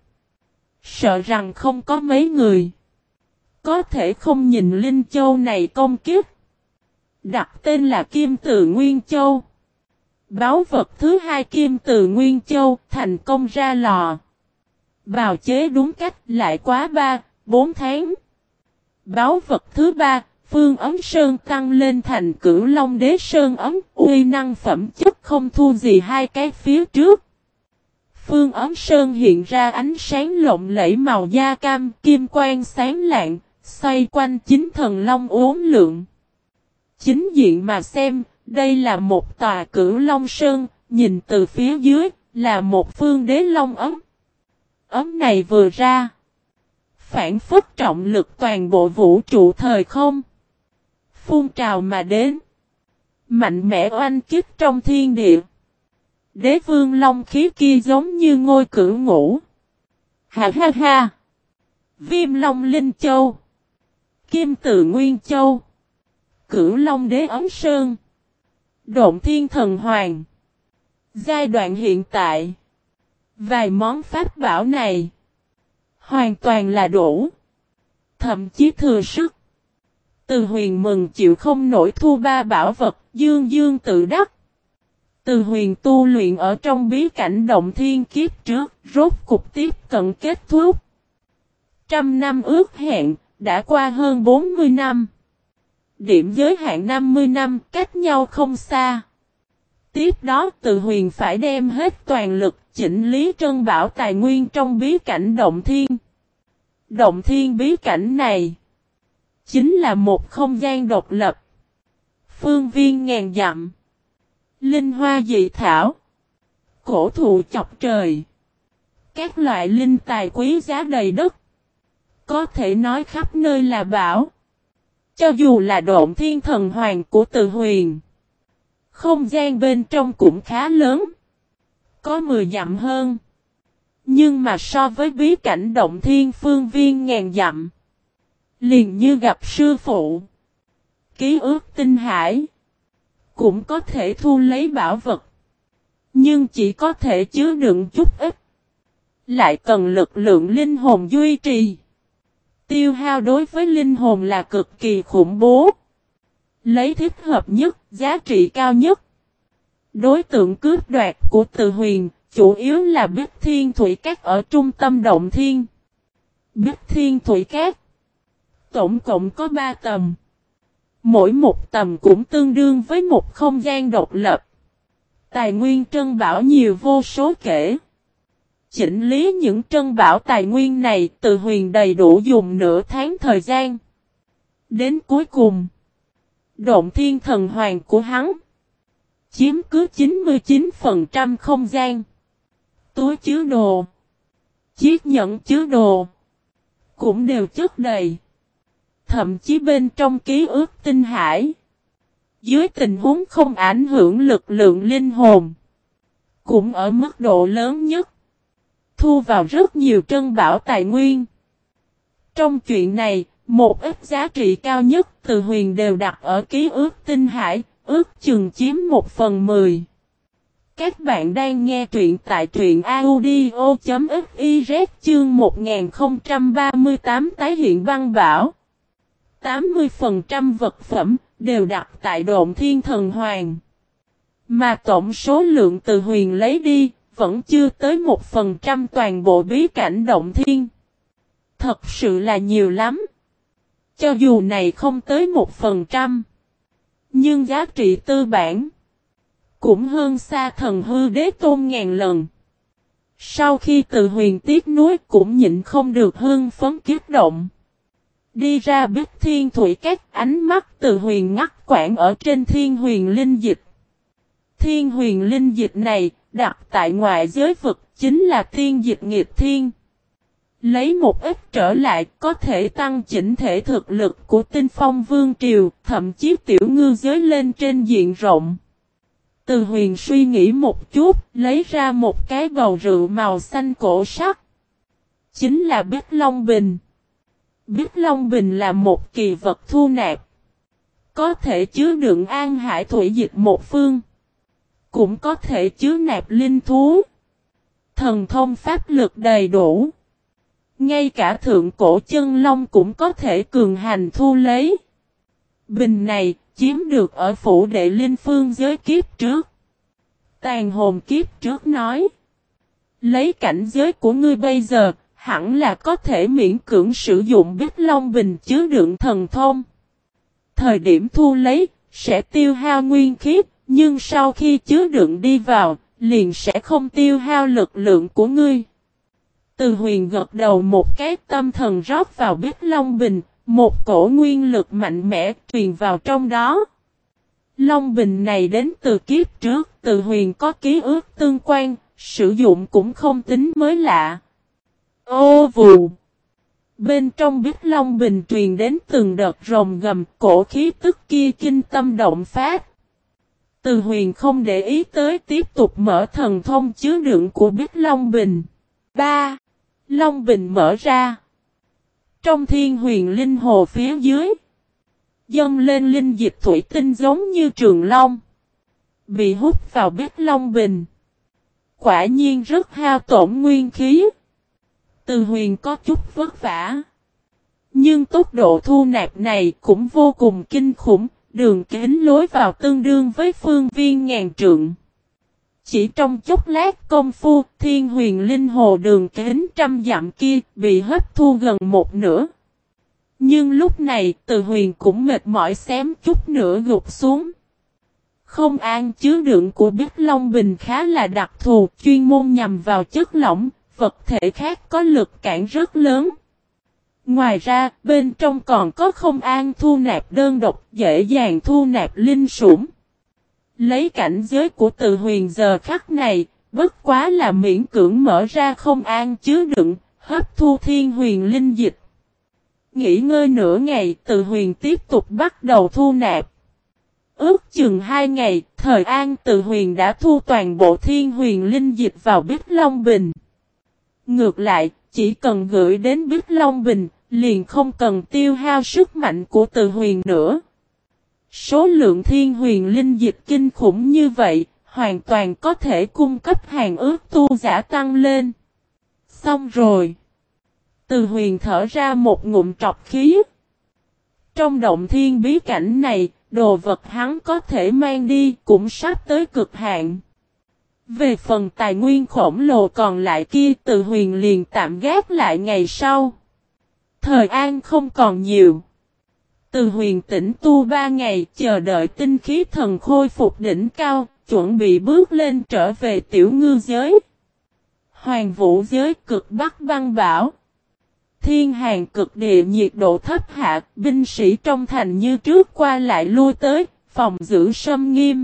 Sợ rằng không có mấy người có thể không nhìn Linh Châu này công kiếp. Đặt tên là Kim Từ Nguyên Châu. Báu vật thứ hai Kim Từ Nguyên Châu thành công ra lò. Bào chế đúng cách lại quá ba, bốn tháng. Báu vật thứ ba, Phương Ấm Sơn tăng lên thành Cửu Long Đế Sơn Ấm, uy năng phẩm chất không thua gì hai cái phía trước. Phương Ấm Sơn hiện ra ánh sáng lộng lẫy màu da cam, kim quang sáng lạng, xoay quanh chính thần long uốn lượn. Chính diện mà xem, đây là một tòa Cửu Long Sơn, nhìn từ phía dưới, là một phương đế long ấm. Ấm này vừa ra, phản phất trọng lực toàn bộ vũ trụ thời không. Phun trào mà đến, mạnh mẽ oanh kích trong thiên địa. Đế vương long khí kia giống như ngôi cửu ngũ. Ha ha ha! Viêm Long Linh Châu, Kim Từ Nguyên Châu, Cửu Long Đế Ấm Sơn. Độn Thiên Thần Hoàng. Giai đoạn hiện tại. Vài món pháp bảo này. Hoàn toàn là đủ. Thậm chí thừa sức. Từ Huyền mừng chịu không nổi thu ba bảo vật, dương dương tự đắc. Từ Huyền tu luyện ở trong bí cảnh động thiên kiếp trước, rốt cục tiếp cận kết thúc. Trăm năm ước hẹn, đã qua hơn bốn mươi năm. Điểm giới hạn năm mươi năm, cách nhau không xa. Tiếp đó Từ Huyền phải đem hết toàn lực chỉnh lý trân bảo tài nguyên trong bí cảnh động thiên. Động thiên bí cảnh này chính là một không gian độc lập. Phương viên ngàn dặm. Linh hoa dị thảo. Cổ thụ chọc trời. Các loại linh tài quý giá đầy đất. Có thể nói khắp nơi là bảo. Cho dù là Độn Thiên Thần Hoàng của Từ Huyền. Không gian bên trong cũng khá lớn. Có mười dặm hơn. Nhưng mà so với bí cảnh động thiên phương viên ngàn dặm. Liền như gặp sư phụ. Ký ức tinh hải. Cũng có thể thu lấy bảo vật. Nhưng chỉ có thể chứa đựng chút ít. Lại cần lực lượng linh hồn duy trì. Tiêu hao đối với linh hồn là cực kỳ khủng bố. Lấy thích hợp nhất, giá trị cao nhất. Đối tượng cướp đoạt của Từ Huyền, chủ yếu là Bích Thiên Thủy Cát ở trung tâm động thiên. Bích Thiên Thủy Cát tổng cộng có ba tầm. Mỗi một tầm cũng tương đương với một không gian độc lập. Tài nguyên trân bảo nhiều vô số kể. Chỉnh lý những trân bảo tài nguyên này, Từ Huyền đầy đủ dùng nửa tháng thời gian. Đến cuối cùng, Độn Thiên Thần Hoàng của hắn chiếm cứ chín mươi chín phần trăm không gian. Túi chứa đồ, chiếc nhẫn chứa đồ cũng đều chất đầy. Thậm chí bên trong ký ức tinh hải, dưới tình huống không ảnh hưởng lực lượng linh hồn, cũng ở mức độ lớn nhất. Thu vào rất nhiều trân bảo tài nguyên. Trong chuyện này, một ít giá trị cao nhất Từ Huyền đều đặt ở ký ức tinh hải, ước chừng chiếm một phần mười. Các bạn đang nghe truyện tại truyện audio.fiz chương một nghìn không trăm ba mươi tám tái hiện băng bảo. tám mươi phần trăm vật phẩm đều đặt tại Độn Thiên Thần Hoàng. Mà tổng số lượng Từ Huyền lấy đi vẫn chưa tới một phần trăm toàn bộ bí cảnh động thiên. Thật sự là nhiều lắm. Cho dù này không tới một phần trăm. Nhưng giá trị tư bản cũng hơn xa Thần Hư Đế Tôn ngàn lần. Sau khi Từ Huyền tiếc nuối cũng nhịn không được hưng phấn kiếp động. Đi ra Bích Thiên Thủy Cát, ánh mắt Từ Huyền ngắt quãng ở trên Thiên Huyền Linh Dịch. Thiên Huyền Linh Dịch này đặt tại ngoại giới vực chính là thiên dịch nghịch thiên. Lấy một ít trở lại có thể tăng chỉnh thể thực lực của Tinh Phong Vương Triều, thậm chí tiểu ngư giới lên trên diện rộng. Từ Huyền suy nghĩ một chút, lấy ra một cái bầu rượu màu xanh cổ sắc. Chính là Bích Long Bình. Bích Long Bình là một kỳ vật thu nạp. Có thể chứa đựng An Hải thủy dịch một phương. Cũng có thể chứa nạp linh thú. Thần thông pháp lực đầy đủ. Ngay cả thượng cổ chân long cũng có thể cường hành thu lấy. Bình này chiếm được ở phủ đệ linh phương giới kiếp trước. Tàn hồn kiếp trước nói. Lấy cảnh giới của ngươi bây giờ, hẳn là có thể miễn cưỡng sử dụng Bích Long Bình chứa đựng thần thông. Thời điểm thu lấy, sẽ tiêu hao nguyên khí, nhưng sau khi chứa đựng đi vào, liền sẽ không tiêu hao lực lượng của ngươi. Từ Huyền gật đầu một cái, tâm thần rót vào Bích Long Bình, một cổ nguyên lực mạnh mẽ truyền vào trong đó. Long Bình này đến từ kiếp trước, Từ Huyền có ký ức tương quan, sử dụng cũng không tính mới lạ. Ô vù! Bên trong Bích Long Bình truyền đến từng đợt rồng gầm, cổ khí tức kia kinh tâm động phát. Từ Huyền không để ý tới, tiếp tục mở thần thông chứa đựng của Bích Long Bình. ba. Long Bình mở ra. Trong Thiên Huyền Linh Hồ phía dưới, dâng lên linh dịch thủy tinh giống như trường long. bị hút vào Bích Long Bình. Quả nhiên rất hao tổn nguyên khí. Từ Huyền có chút vất vả. Nhưng tốc độ thu nạp này cũng vô cùng kinh khủng, đường kính lối vào tương đương với phương viên ngàn trượng. Chỉ trong chốc lát công phu, Thiên Huyền Linh Hồ đường kính trăm dặm kia bị hấp thu gần một nửa. Nhưng lúc này Từ Huyền cũng mệt mỏi xém chút nữa gục xuống. Không an chứa đựng của Bích Long Bình khá là đặc thù, chuyên môn nhằm vào chất lỏng, vật thể khác có lực cản rất lớn. Ngoài ra, bên trong còn có không an thu nạp đơn độc, dễ dàng thu nạp linh sủng. Lấy cảnh giới của Từ Huyền giờ khắc này, bất quá là miễn cưỡng mở ra không an chứa đựng, hấp thu thiên huyền linh dịch. Nghỉ ngơi nửa ngày, Từ Huyền tiếp tục bắt đầu thu nạp. Ước chừng hai ngày, thời an Từ Huyền đã thu toàn bộ thiên huyền linh dịch vào Bích Long Bình. Ngược lại, chỉ cần gửi đến Bích Long Bình, liền không cần tiêu hao sức mạnh của Từ Huyền nữa. Số lượng thiên huyền linh dịch kinh khủng như vậy, hoàn toàn có thể cung cấp hàng ước tu giả tăng lên. Xong rồi. Từ Huyền thở ra một ngụm trọc khí. Trong động thiên bí cảnh này, đồ vật hắn có thể mang đi cũng sắp tới cực hạn. Về phần tài nguyên khổng lồ còn lại kia, Từ Huyền liền tạm gác lại ngày sau. Thời an không còn nhiều. Từ Huyền tĩnh tu ba ngày, chờ đợi tinh khí thần khôi phục đỉnh cao, chuẩn bị bước lên trở về tiểu ngư giới. Hoàng vũ giới cực bắc băng bão. Thiên hàng cực địa nhiệt độ thấp hạ, binh sĩ trong thành như trước qua lại lui tới, phòng giữ sâm nghiêm.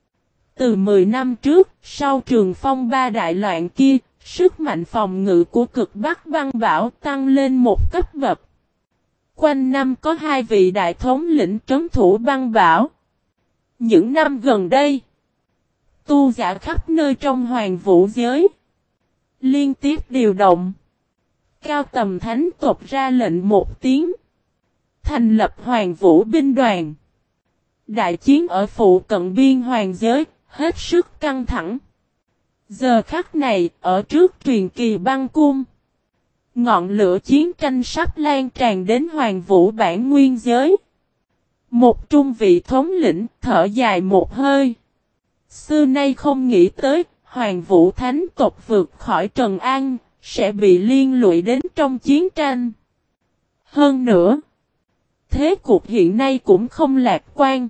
Từ mười năm trước, sau trường phong ba đại loạn kia, sức mạnh phòng ngự của cực bắc băng bão tăng lên một cấp bậc. Quanh năm có hai vị đại thống lĩnh trấn thủ băng bão. Những năm gần đây, tu giả khắp nơi trong hoàng vũ giới liên tiếp điều động. Cao tầm thánh tộc ra lệnh một tiếng, thành lập hoàng vũ binh đoàn. Đại chiến ở phụ cận biên hoàng giới, hết sức căng thẳng. Giờ khắc này, ở trước truyền kỳ băng cung, ngọn lửa chiến tranh sắp lan tràn đến hoàng vũ bản nguyên giới. Một trung vị thống lĩnh thở dài một hơi. Xưa nay không nghĩ tới, hoàng vũ thánh tộc vượt khỏi Trần An, sẽ bị liên lụy đến trong chiến tranh. Hơn nữa, thế cục hiện nay cũng không lạc quan.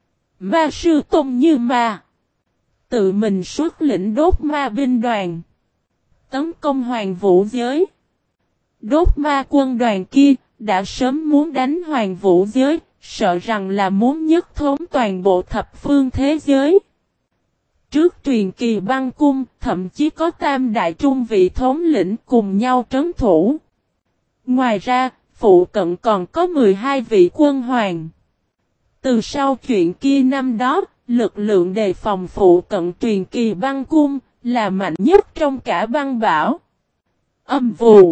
Ma sư tôn như ma, tự mình xuất lĩnh đốt ma binh đoàn, tấn công hoàng vũ giới. Đốt ma quân đoàn kia, đã sớm muốn đánh hoàng vũ giới, sợ rằng là muốn nhất thống toàn bộ thập phương thế giới. Trước truyền kỳ băng cung, thậm chí có tam đại trung vị thống lĩnh cùng nhau trấn thủ. Ngoài ra, phụ cận còn có mười hai vị quân hoàng. Từ sau chuyện kia năm đó, lực lượng đề phòng phụ cận truyền kỳ băng cung, là mạnh nhất trong cả băng bão. Âm vù.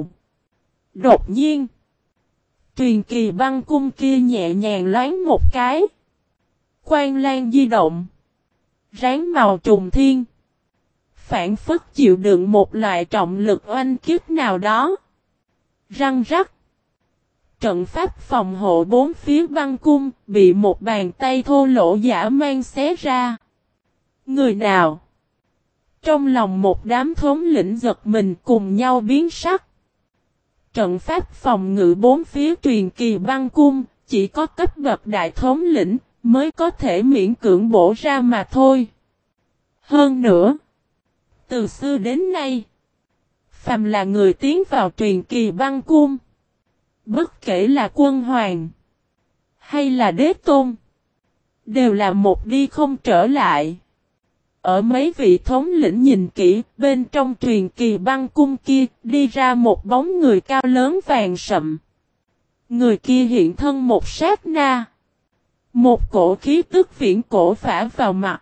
Đột nhiên, truyền kỳ băng cung kia nhẹ nhàng loáng một cái. Quang lan di động. Ráng màu trùng thiên. Phản phất chịu đựng một loại trọng lực oanh kiếp nào đó. Răng rắc. Trận pháp phòng hộ bốn phía băng cung bị một bàn tay thô lỗ dã man xé ra. Người nào? Trong lòng một đám thống lĩnh giật mình cùng nhau biến sắc. Trận pháp phòng ngự bốn phía truyền kỳ băng cung chỉ có cấp bậc đại thống lĩnh mới có thể miễn cưỡng bổ ra mà thôi. Hơn nữa, từ xưa đến nay, phàm là người tiến vào truyền kỳ băng cung, bất kể là quân hoàng hay là đế tôn, đều là một đi không trở lại. Ở mấy vị thống lĩnh nhìn kỹ, bên trong truyền kỳ băng cung kia, đi ra một bóng người cao lớn vàng sậm. Người kia hiện thân một sát na. Một cổ khí tức viễn cổ phả vào mặt.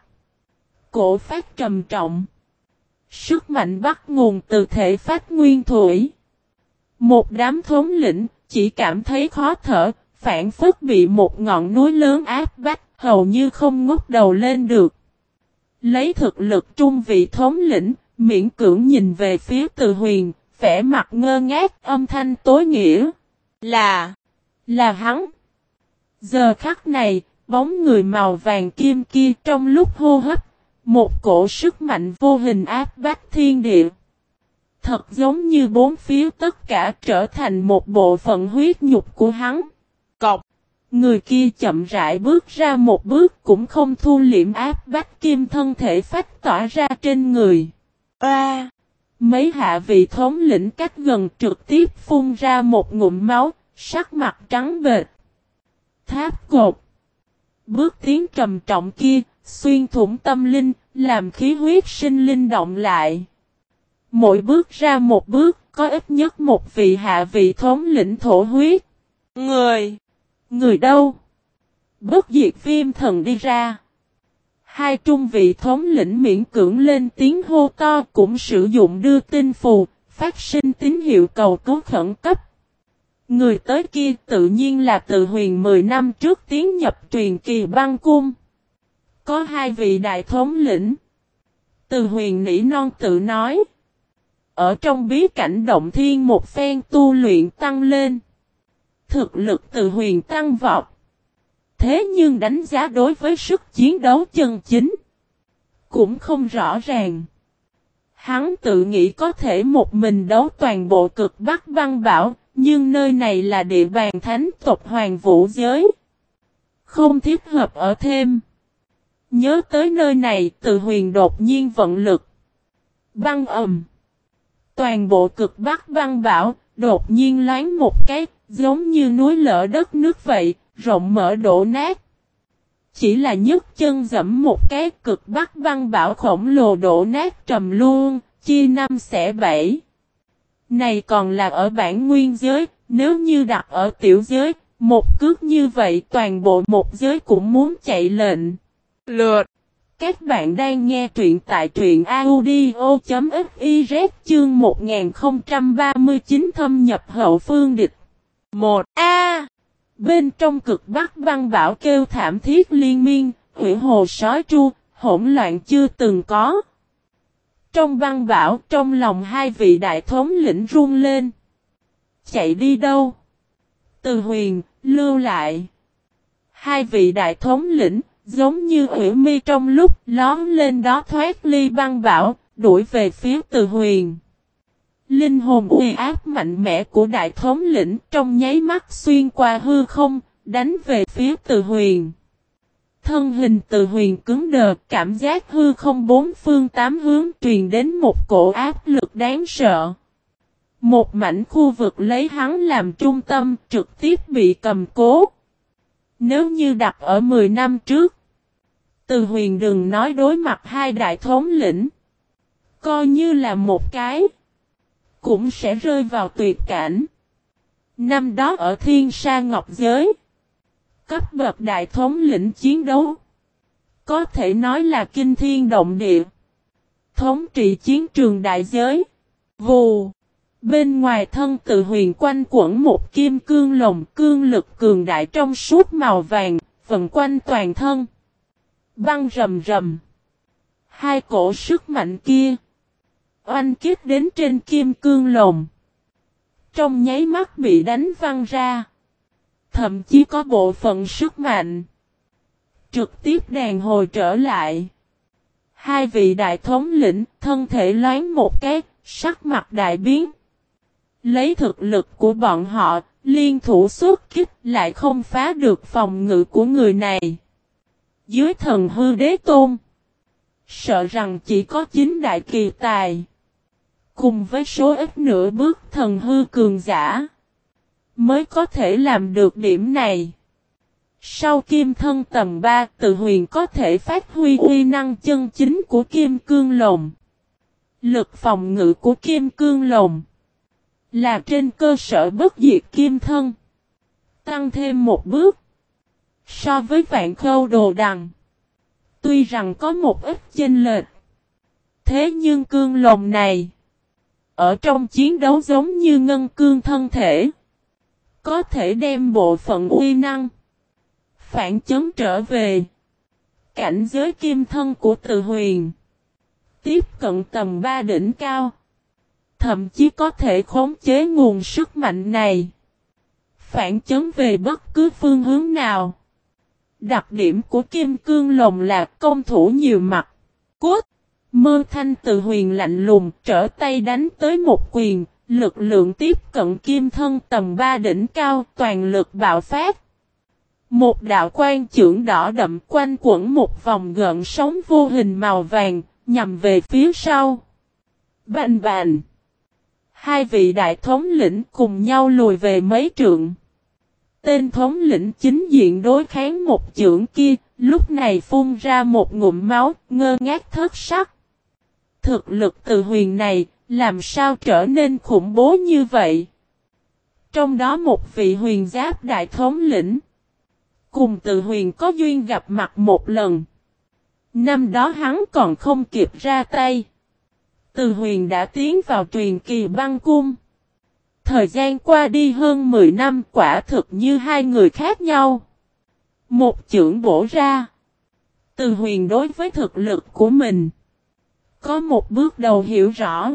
Cổ phát trầm trọng. Sức mạnh bắt nguồn từ thể phát nguyên thủy. Một đám thống lĩnh, chỉ cảm thấy khó thở, phản phất bị một ngọn núi lớn áp bách, hầu như không ngóc đầu lên được. Lấy thực lực trung vị thống lĩnh, miễn cưỡng nhìn về phía Từ Huyền, vẻ mặt ngơ ngác, âm thanh tối nghĩa. Là, là hắn. Giờ khắc này, bóng người màu vàng kim kia trong lúc hô hấp, một cổ sức mạnh vô hình áp bách thiên địa. Thật giống như bốn phía tất cả trở thành một bộ phận huyết nhục của hắn. Cọc, người kia chậm rãi bước ra một bước cũng không thu liễm áp bách kim thân thể phách tỏa ra trên người. À, mấy hạ vị thống lĩnh cách gần trực tiếp phun ra một ngụm máu, sắc mặt trắng bệch. Tháp cột. Bước tiến trầm trọng kia, xuyên thủng tâm linh, làm khí huyết sinh linh động lại. Mỗi bước ra một bước, có ít nhất một vị hạ vị thống lĩnh thổ huyết. Người! Người đâu? Bất diệt viêm thần đi ra. Hai trung vị thống lĩnh miễn cưỡng lên tiếng hô to cũng sử dụng đưa tin phù, phát sinh tín hiệu cầu cứu khẩn cấp. Người tới kia tự nhiên là Từ Huyền mười năm trước tiến nhập truyền kỳ băng cung. Có hai vị đại thống lĩnh. Từ Huyền nỉ non tự nói. Ở trong bí cảnh động thiên một phen tu luyện tăng lên. Thực lực Từ Huyền tăng vọt. Thế nhưng đánh giá đối với sức chiến đấu chân chính cũng không rõ ràng. Hắn tự nghĩ có thể một mình đấu toàn bộ cực Bắc băng bảo, nhưng nơi này là địa bàn thánh tộc Hoàng Vũ giới. Không thích hợp ở thêm. Nhớ tới nơi này, Từ Huyền đột nhiên vận lực. Băng ầm. Toàn bộ cực Bắc băng bảo, đột nhiên loáng một cái, giống như núi lở đất nước vậy, rộng mở đổ nát. Chỉ là nhấc chân dẫm một cái cực Bắc băng bảo khổng lồ đổ nát trầm luôn, chia năm xẻ bảy. Này còn là ở bản nguyên giới, nếu như đặt ở tiểu giới, một cước như vậy toàn bộ một giới cũng muốn chạy lệnh. Lượt. Các bạn đang nghe truyện tại truyện audio.fiz chương một nghìn không trăm ba mươi chín thâm nhập hậu phương địch. một A. Bên trong cực Bắc băng bảo kêu thảm thiết liên miên, hủy hồ sói tru, hỗn loạn chưa từng có. Trong băng bảo, trong lòng hai vị đại thống lĩnh run lên. Chạy đi đâu? Từ Huyền, lưu lại. Hai vị đại thống lĩnh, giống như ủy mi trong lúc lóm lên đó thoát ly băng bảo, đuổi về phía Từ Huyền. Linh hồn uy áp mạnh mẽ của đại thống lĩnh trong nháy mắt xuyên qua hư không, đánh về phía Từ Huyền. Thân hình Từ Huyền cứng đờ, cảm giác hư không bốn phương tám hướng truyền đến một cổ áp lực đáng sợ. Một mảnh khu vực lấy hắn làm trung tâm trực tiếp bị cầm cố. Nếu như đặt ở mười năm trước, Từ Huyền đừng nói đối mặt hai đại thống lĩnh. Coi như là một cái, cũng sẽ rơi vào tuyệt cảnh. Năm đó ở Thiên Sa Ngọc Giới, cấp bậc đại thống lĩnh chiến đấu, có thể nói là kinh thiên động địa. Thống trị chiến trường đại giới. Vù. Bên ngoài thân Từ Huyền quanh quẩn một kim cương lồng, cương lực cường đại trong suốt màu vàng, vần quanh toàn thân. Băng rầm rầm. Hai cổ sức mạnh kia oanh kích đến trên kim cương lồng. Trong nháy mắt bị đánh văng ra. Thậm chí có bộ phận sức mạnh trực tiếp đàn hồi trở lại. Hai vị đại thống lĩnh thân thể loáng một cái, sắc mặt đại biến. Lấy thực lực của bọn họ, liên thủ xuất kích lại không phá được phòng ngự của người này. Dưới thần hư đế tôn, sợ rằng chỉ có chín đại kỳ tài, cùng với số ít nửa bước thần hư cường giả, mới có thể làm được điểm này. Sau kim thân tầng ba, Từ Huyền có thể phát huy uy năng chân chính của kim cương lồng. Lực phòng ngự của kim cương lồng là trên cơ sở bất diệt kim thân, tăng thêm một bước. So với Vạn Khâu Đồ Đằng, tuy rằng có một ít chênh lệch, thế nhưng cương lồng này ở trong chiến đấu giống như ngân cương thân thể, có thể đem bộ phận uy năng phản chấn trở về. cảnh giới kim thân của Từ Huyền tiếp cận tầm ba đỉnh cao. Thậm chí có thể khống chế nguồn sức mạnh này. Phản chấn về bất cứ phương hướng nào. Đặc điểm của kim cương lồng là công thủ nhiều mặt. Cốt! Mơ thanh Từ Huyền lạnh lùng trở tay đánh tới một quyền. Lực lượng tiếp cận kim thân tầm ba đỉnh cao toàn lực bạo phát. Một đạo quang chưởng đỏ đậm quanh quẩn một vòng gợn sóng vô hình màu vàng nhằm về phía sau. Bành bành! Hai vị đại thống lĩnh cùng nhau lùi về mấy trượng. Tên thống lĩnh chính diện đối kháng một chưởng kia, lúc này phun ra một ngụm máu, ngơ ngác thất sắc. Thực lực Từ Huyền này, làm sao trở nên khủng bố như vậy? Trong đó một vị huyền giáp đại thống lĩnh, cùng Từ Huyền có duyên gặp mặt một lần. Năm đó hắn còn không kịp ra tay. Từ Huyền đã tiến vào truyền kỳ băng cung. Thời gian qua đi hơn mười năm quả thực như hai người khác nhau. Một chưởng bổ ra. Từ Huyền đối với thực lực của mình có một bước đầu hiểu rõ.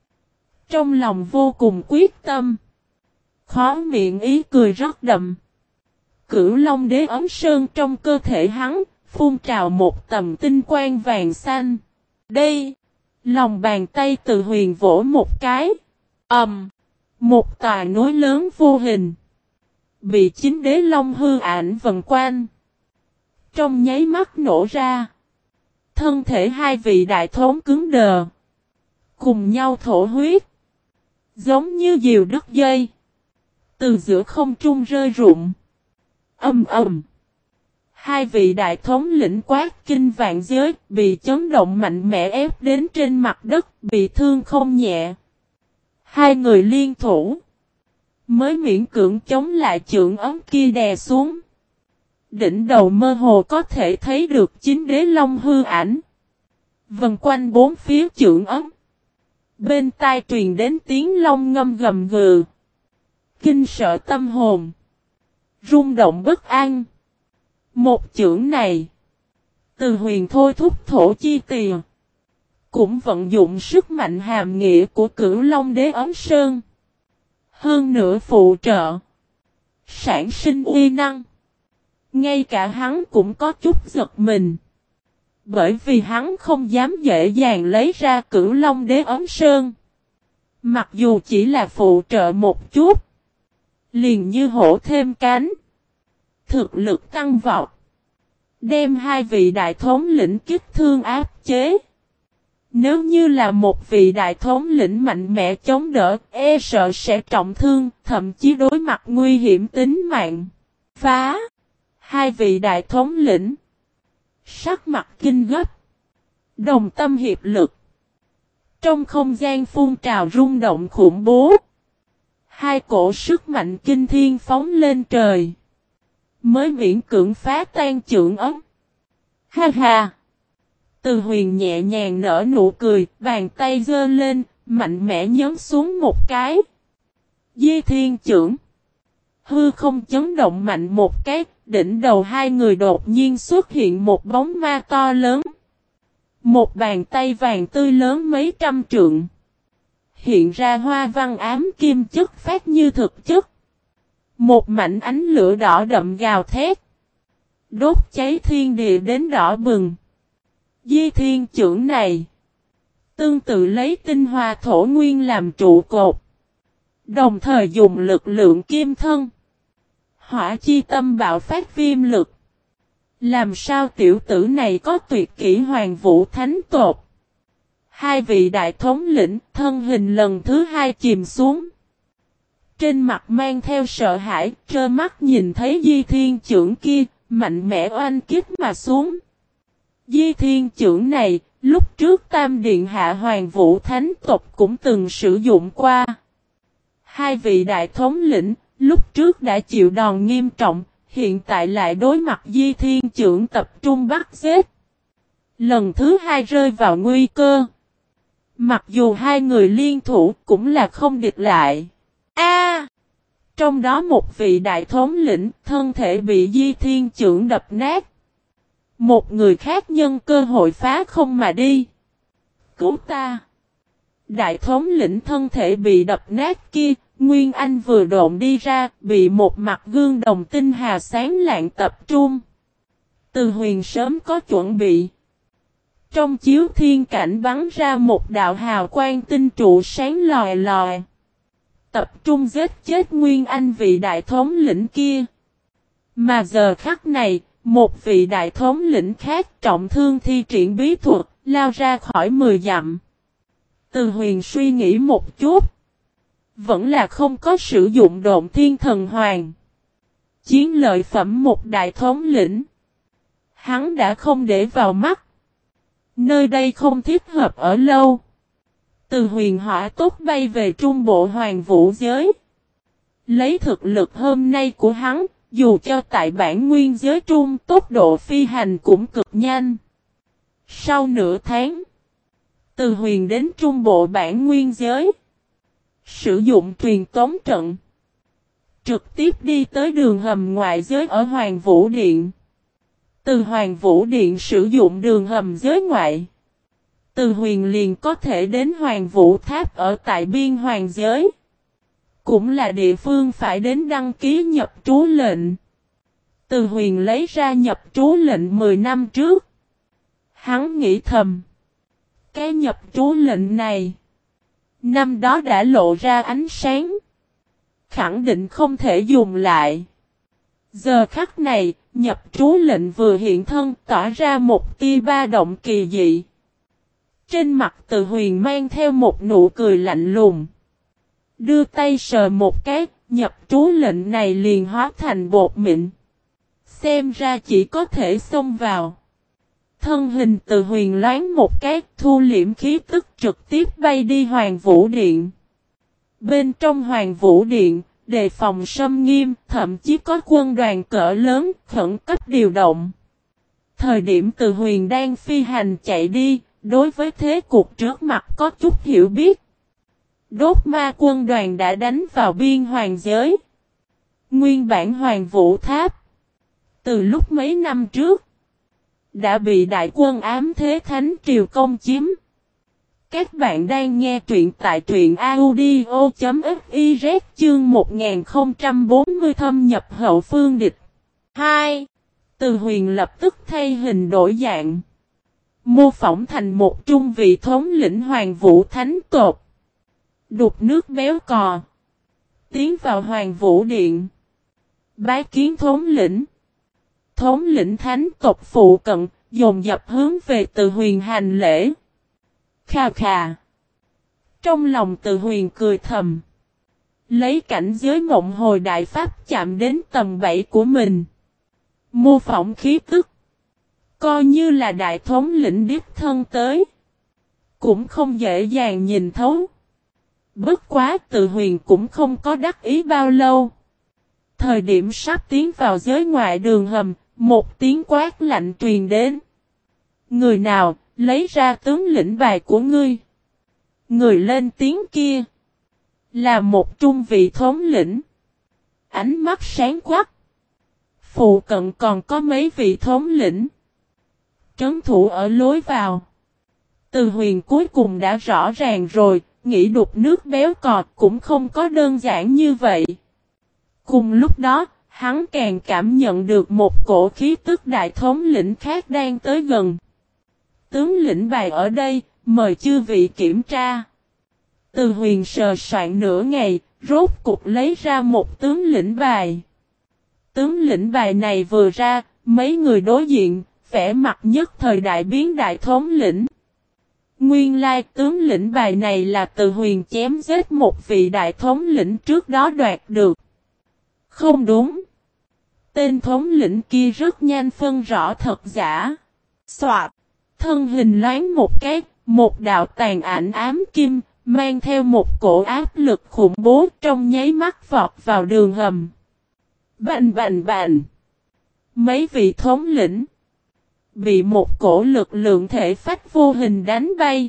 Trong lòng vô cùng quyết tâm. Khó miệng ý cười rất đậm. Cửu Long Đế ấm sơn trong cơ thể hắn, phun trào một tầm tinh quang vàng xanh. Đây, lòng bàn tay Từ Huyền vỗ một cái. ầm, um, một tòa núi lớn vô hình bị chính đế long hư ảnh vần quanh. Trong nháy mắt nổ ra. Thân thể hai vị đại thống cứng đờ. Cùng nhau thổ huyết. Giống như diều đứt dây. Từ giữa không trung rơi rụng. Âm ầm. Hai vị đại thống lĩnh quát kinh vạn giới bị chấn động mạnh mẽ ép đến trên mặt đất bị thương không nhẹ. Hai người liên thủ. Mới miễn cưỡng chống lại chưởng ấm kia đè xuống. Đỉnh đầu mơ hồ có thể thấy được chính đế long hư ảnh. Vần quanh bốn phía chưởng ấm. Bên tai truyền đến tiếng long ngâm gầm gừ. Kinh sợ tâm hồn. Rung động bất an. Một chưởng này. Từ Huyền thôi thúc thổ chi tìa. Cũng vận dụng sức mạnh hàm nghĩa của Cửu Long Đế ấm sơn. Hơn nữa phụ trợ. Sản sinh uy năng. Ngay cả hắn cũng có chút giật mình. Bởi vì hắn không dám dễ dàng lấy ra Cửu Long Đế ấm sơn. Mặc dù chỉ là phụ trợ một chút. Liền như hổ thêm cánh. Thực lực tăng vọt. Đem hai vị đại thống lĩnh kích thương áp chế. Nếu như là một vị đại thống lĩnh mạnh mẽ chống đỡ, e sợ sẽ trọng thương, thậm chí đối mặt nguy hiểm tính mạng. Phá! Hai vị đại thống lĩnh. Sắc mặt kinh gấp. Đồng tâm hiệp lực. Trong không gian phun trào rung động khủng bố. Hai cổ sức mạnh kinh thiên phóng lên trời. Mới miễn cưỡng phá tan chưởng ấm. Ha ha! Từ Huyền nhẹ nhàng nở nụ cười, bàn tay giơ lên, mạnh mẽ nhấn xuống một cái. Di thiên chưởng. Hư không chấn động mạnh một cái, đỉnh đầu hai người đột nhiên xuất hiện một bóng ma to lớn. Một bàn tay vàng tươi lớn mấy trăm trượng. Hiện ra hoa văn ám kim chất phát như thực chất. Một mảnh ánh lửa đỏ đậm gào thét. Đốt cháy thiên địa đến đỏ bừng. Di thiên chưởng này. Tương tự lấy tinh hoa thổ nguyên làm trụ cột. Đồng thời dùng lực lượng kim thân. Hỏa chi tâm bạo phát viêm lực. Làm sao tiểu tử này có tuyệt kỹ hoàng vũ thánh tột. Hai vị đại thống lĩnh thân hình lần thứ hai chìm xuống. Trên mặt mang theo sợ hãi, trơ mắt nhìn thấy di thiên chưởng kia, mạnh mẽ oanh kích mà xuống. Di thiên chưởng này, lúc trước Tam Điện Hạ Hoàng Vũ Thánh tộc cũng từng sử dụng qua. Hai vị đại thống lĩnh, lúc trước đã chịu đòn nghiêm trọng, hiện tại lại đối mặt di thiên chưởng tập trung bắt giết. Lần thứ hai rơi vào nguy cơ. Mặc dù hai người liên thủ cũng là không địch lại. A! Trong đó một vị đại thống lĩnh thân thể bị di thiên chưởng đập nát. Một người khác nhân cơ hội phá không mà đi. Cứu ta! Đại thống lĩnh thân thể bị đập nát kia, Nguyên Anh vừa độn đi ra, bị một mặt gương đồng tinh hà sáng lạng tập trung. Từ Huyền sớm có chuẩn bị. Trong chiếu thiên cảnh bắn ra một đạo hào quang tinh trụ sáng lòi lòi. Tập trung giết chết Nguyên Anh vị đại thống lĩnh kia. Mà giờ khắc này, một vị đại thống lĩnh khác trọng thương thi triển bí thuật, lao ra khỏi mười dặm. Từ Huyền suy nghĩ một chút. Vẫn là không có sử dụng độn thiên thần hoàng. Chiến lợi phẩm một đại thống lĩnh. Hắn đã không để vào mắt. Nơi đây không thích hợp ở lâu. Từ Huyền hỏa tốt bay về trung bộ hoàng vũ giới. Lấy thực lực hôm nay của hắn, dù cho tại bản nguyên giới trung tốc độ phi hành cũng cực nhanh. Sau nửa tháng, Từ Huyền đến trung bộ bản nguyên giới. Sử dụng truyền tống trận. Trực tiếp đi tới đường hầm ngoại giới ở Hoàng Vũ Điện. Từ Hoàng Vũ Điện sử dụng đường hầm giới ngoại. Từ Huyền liền có thể đến Hoàng Vũ Tháp ở tại biên hoàng giới. Cũng là địa phương phải đến đăng ký nhập trú lệnh. Từ Huyền lấy ra nhập trú lệnh mười năm trước. Hắn nghĩ thầm. Cái nhập trú lệnh này. Năm đó đã lộ ra ánh sáng. Khẳng định không thể dùng lại. Giờ khắc này, nhập trú lệnh vừa hiện thân tỏa ra một tia ba động kỳ dị. Trên mặt Từ Huyền mang theo một nụ cười lạnh lùng. Đưa tay sờ một cái, nhập trú lệnh này liền hóa thành bột mịn. Xem ra chỉ có thể xông vào. Thân hình Từ Huyền loáng một cái, thu liễm khí tức trực tiếp bay đi Hoàng Vũ Điện. Bên trong Hoàng Vũ Điện, đề phòng xâm nghiêm, thậm chí có quân đoàn cỡ lớn, khẩn cấp điều động. Thời điểm Từ Huyền đang phi hành chạy đi, đối với thế cục trước mặt có chút hiểu biết. Đốt ma quân đoàn đã đánh vào biên hoàng giới. Nguyên bản Hoàng Vũ Tháp. Từ lúc mấy năm trước. Đã bị đại quân ám thế Thánh Triều công chiếm. Các bạn đang nghe truyện tại truyện audio.fiz chương một nghìn không trăm bốn mươi thâm nhập hậu phương địch. hai. Từ Huyền lập tức thay hình đổi dạng. Mô phỏng thành một trung vị thống lĩnh Hoàng Vũ Thánh tộc. Đục nước béo cò. Tiến vào Hoàng Vũ Điện. Bái kiến thống lĩnh. Thống lĩnh thánh tộc phụ cận, dồn dập hướng về Từ Huyền hành lễ. Khà khà. Trong lòng Từ Huyền cười thầm. Lấy cảnh giới mộng hồi đại pháp chạm đến tầng bảy của mình. Mô phỏng khí tức. Coi như là đại thống lĩnh đích thân tới. Cũng không dễ dàng nhìn thấu. Bất quá Từ Huyền cũng không có đắc ý bao lâu. Thời điểm sắp tiến vào giới ngoại đường hầm, một tiếng quát lạnh truyền đến. Người nào, lấy ra tướng lĩnh bài của ngươi. Người lên tiếng kia. Là một trung vị thống lĩnh. Ánh mắt sáng quắc. Phụ cận còn có mấy vị thống lĩnh. Trấn thủ ở lối vào. Từ Huyền cuối cùng đã rõ ràng rồi, nghĩ đục nước béo cọt cũng không có đơn giản như vậy. Cùng lúc đó, hắn càng cảm nhận được một cổ khí tức đại thống lĩnh khác đang tới gần. Tướng lĩnh bài ở đây, mời chư vị kiểm tra. Từ Huyền sờ soạn nửa ngày, rốt cục lấy ra một tướng lĩnh bài. Tướng lĩnh bài này vừa ra, mấy người đối diện, vẻ mặt nhất thời đại biến đại thống lĩnh. Nguyên lai tướng lĩnh bài này là Từ Huyền chém giết một vị đại thống lĩnh trước đó đoạt được. Không đúng. Tên thống lĩnh kia rất nhanh phân rõ thật giả. Soạt. Thân hình loáng một cái, một đạo tàn ảnh ám kim, mang theo một cổ áp lực khủng bố trong nháy mắt vọt vào đường hầm. Bành bành bành. Mấy vị thống lĩnh bị một cổ lực lượng thể phách vô hình đánh bay.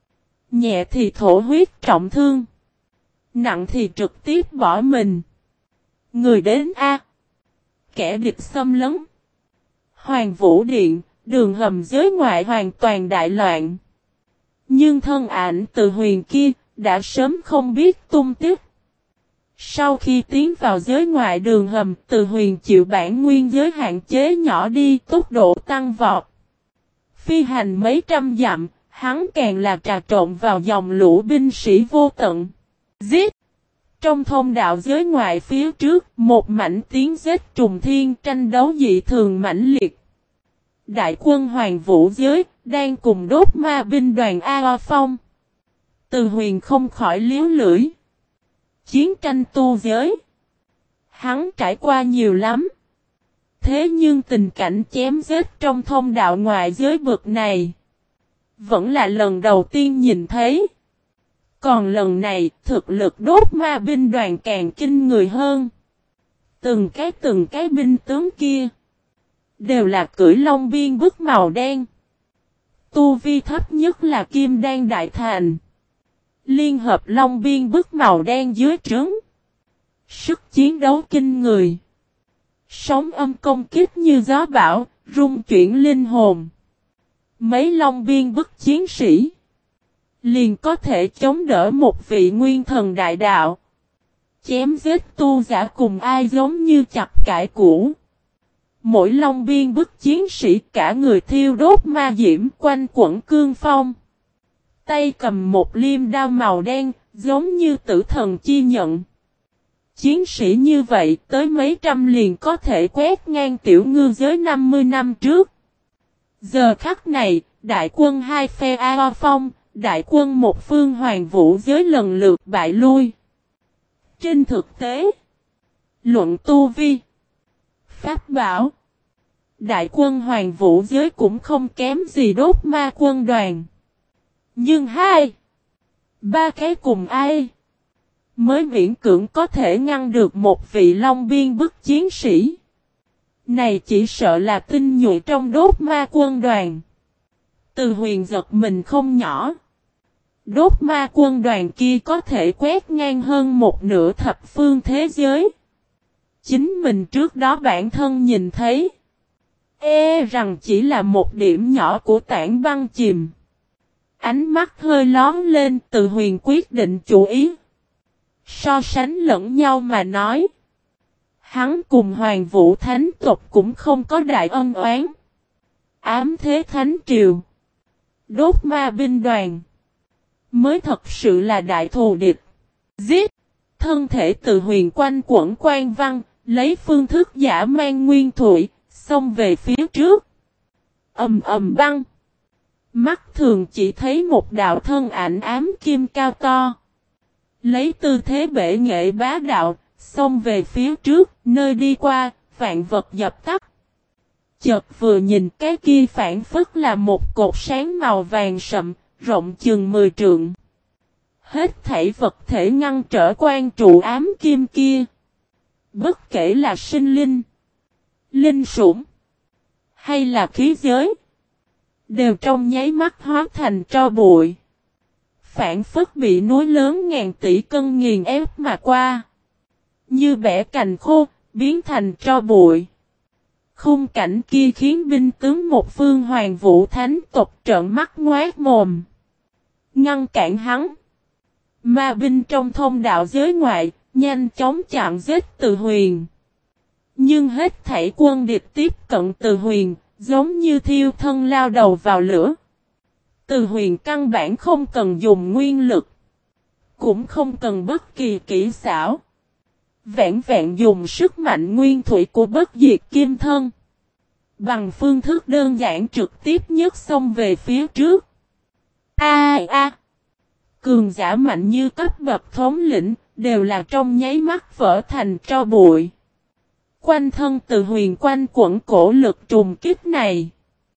Nhẹ thì thổ huyết trọng thương. Nặng thì trực tiếp bỏ mình. Người đến A. Kẻ địch xâm lấn. Hoàng Vũ Điện, đường hầm giới ngoại hoàn toàn đại loạn. Nhưng thân ảnh Từ Huyền kia đã sớm không biết tung tích. Sau khi tiến vào giới ngoại đường hầm, Từ Huyền chịu bản nguyên giới hạn chế nhỏ đi, tốc độ tăng vọt. Phi hành mấy trăm dặm, hắn càng là trà trộn vào dòng lũ binh sĩ vô tận. Giết! Trong thông đạo giới ngoại phía trước, một mảnh tiếng giết trùng thiên tranh đấu dị thường mãnh liệt. Đại quân Hoàng Vũ giới, đang cùng đốt ma binh đoàn A Phong. Từ Huyền không khỏi liếu lưỡi. Chiến tranh tu giới. Hắn trải qua nhiều lắm. Thế nhưng tình cảnh chém giết trong thông đạo ngoại giới bực này, vẫn là lần đầu tiên nhìn thấy. Còn lần này, thực lực đốt ma binh đoàn càng kinh người hơn. Từng cái từng cái binh tướng kia, đều là cưỡi long biên bức màu đen. Tu vi thấp nhất là Kim Đan Đại Thành. Liên hợp long biên bức màu đen dưới trướng. Sức chiến đấu kinh người. Sóng âm công kích như gió bão, rung chuyển linh hồn. Mấy long biên bức chiến sĩ liền có thể chống đỡ một vị nguyên thần đại đạo. Chém giết tu giả cùng ai giống như chặt cải củ. Mỗi long biên bức chiến sĩ cả người thiêu đốt ma diễm quanh quẩn cương phong. Tay cầm một liêm đao màu đen, giống như tử thần chi nhận. Chiến sĩ như vậy tới mấy trăm liền có thể quét ngang tiểu ngư giới năm mươi năm trước. Giờ khắc này, đại quân hai phe A Phong, đại quân một phương Hoàng Vũ giới lần lượt bại lui. Trên thực tế, luận tu vi, pháp bảo, đại quân Hoàng Vũ giới cũng không kém gì đốt ma quân đoàn. Nhưng hai, ba cái cùng ai mới miễn cưỡng có thể ngăn được một vị long biên bức chiến sĩ. Này chỉ sợ là tinh nhuệ trong đốt ma quân đoàn. Từ Huyền giật mình không nhỏ. Đốt ma quân đoàn kia có thể quét ngang hơn một nửa thập phương thế giới. Chính mình trước đó bản thân nhìn thấy. E rằng chỉ là một điểm nhỏ của tảng băng chìm. Ánh mắt hơi lón lên, Từ Huyền quyết định chủ ý. So sánh lẫn nhau mà nói. Hắn cùng Hoàng Vũ Thánh tộc cũng không có đại ân oán. Ám thế Thánh Triều, đốt ma binh đoàn, mới thật sự là đại thù địch. Giết! Thân thể Từ Huyền quanh quẩn quan văn, lấy phương thức giả mang nguyên thủy, xông về phía trước. Ầm ầm băng. Mắt thường chỉ thấy một đạo thân ảnh ám kim cao to. Lấy tư thế bể nghệ bá đạo, xông về phía trước, nơi đi qua, vạn vật dập tắt. Chợt vừa nhìn cái kia phản phất là một cột sáng màu vàng sậm, rộng chừng mười trượng. Hết thảy vật thể ngăn trở quan trụ ám kim kia. Bất kể là sinh linh, linh sủng, hay là khí giới, đều trong nháy mắt hóa thành tro bụi. Phản phất bị núi lớn ngàn tỷ cân nghiền ép mà qua. Như bẻ cành khô, biến thành tro bụi. Khung cảnh kia khiến binh tướng một phương Hoàng Vũ Thánh tộc trợn mắt ngoác mồm. Ngăn cản hắn. Ma binh trong thông đạo giới ngoại, nhanh chóng chặn giết Từ Huyền. Nhưng hết thảy quân địch tiếp cận Từ Huyền, giống như thiêu thân lao đầu vào lửa. Từ Huyền căn bản không cần dùng nguyên lực, cũng không cần bất kỳ kỹ xảo. Vẹn vẹn dùng sức mạnh nguyên thủy của bất diệt kim thân. Bằng phương thức đơn giản trực tiếp nhất xông về phía trước. A a a! Cường giả mạnh như cấp bậc thống lĩnh, đều là trong nháy mắt vỡ thành tro bụi. Quanh thân Từ Huyền quanh quẩn cổ lực trùng kích này.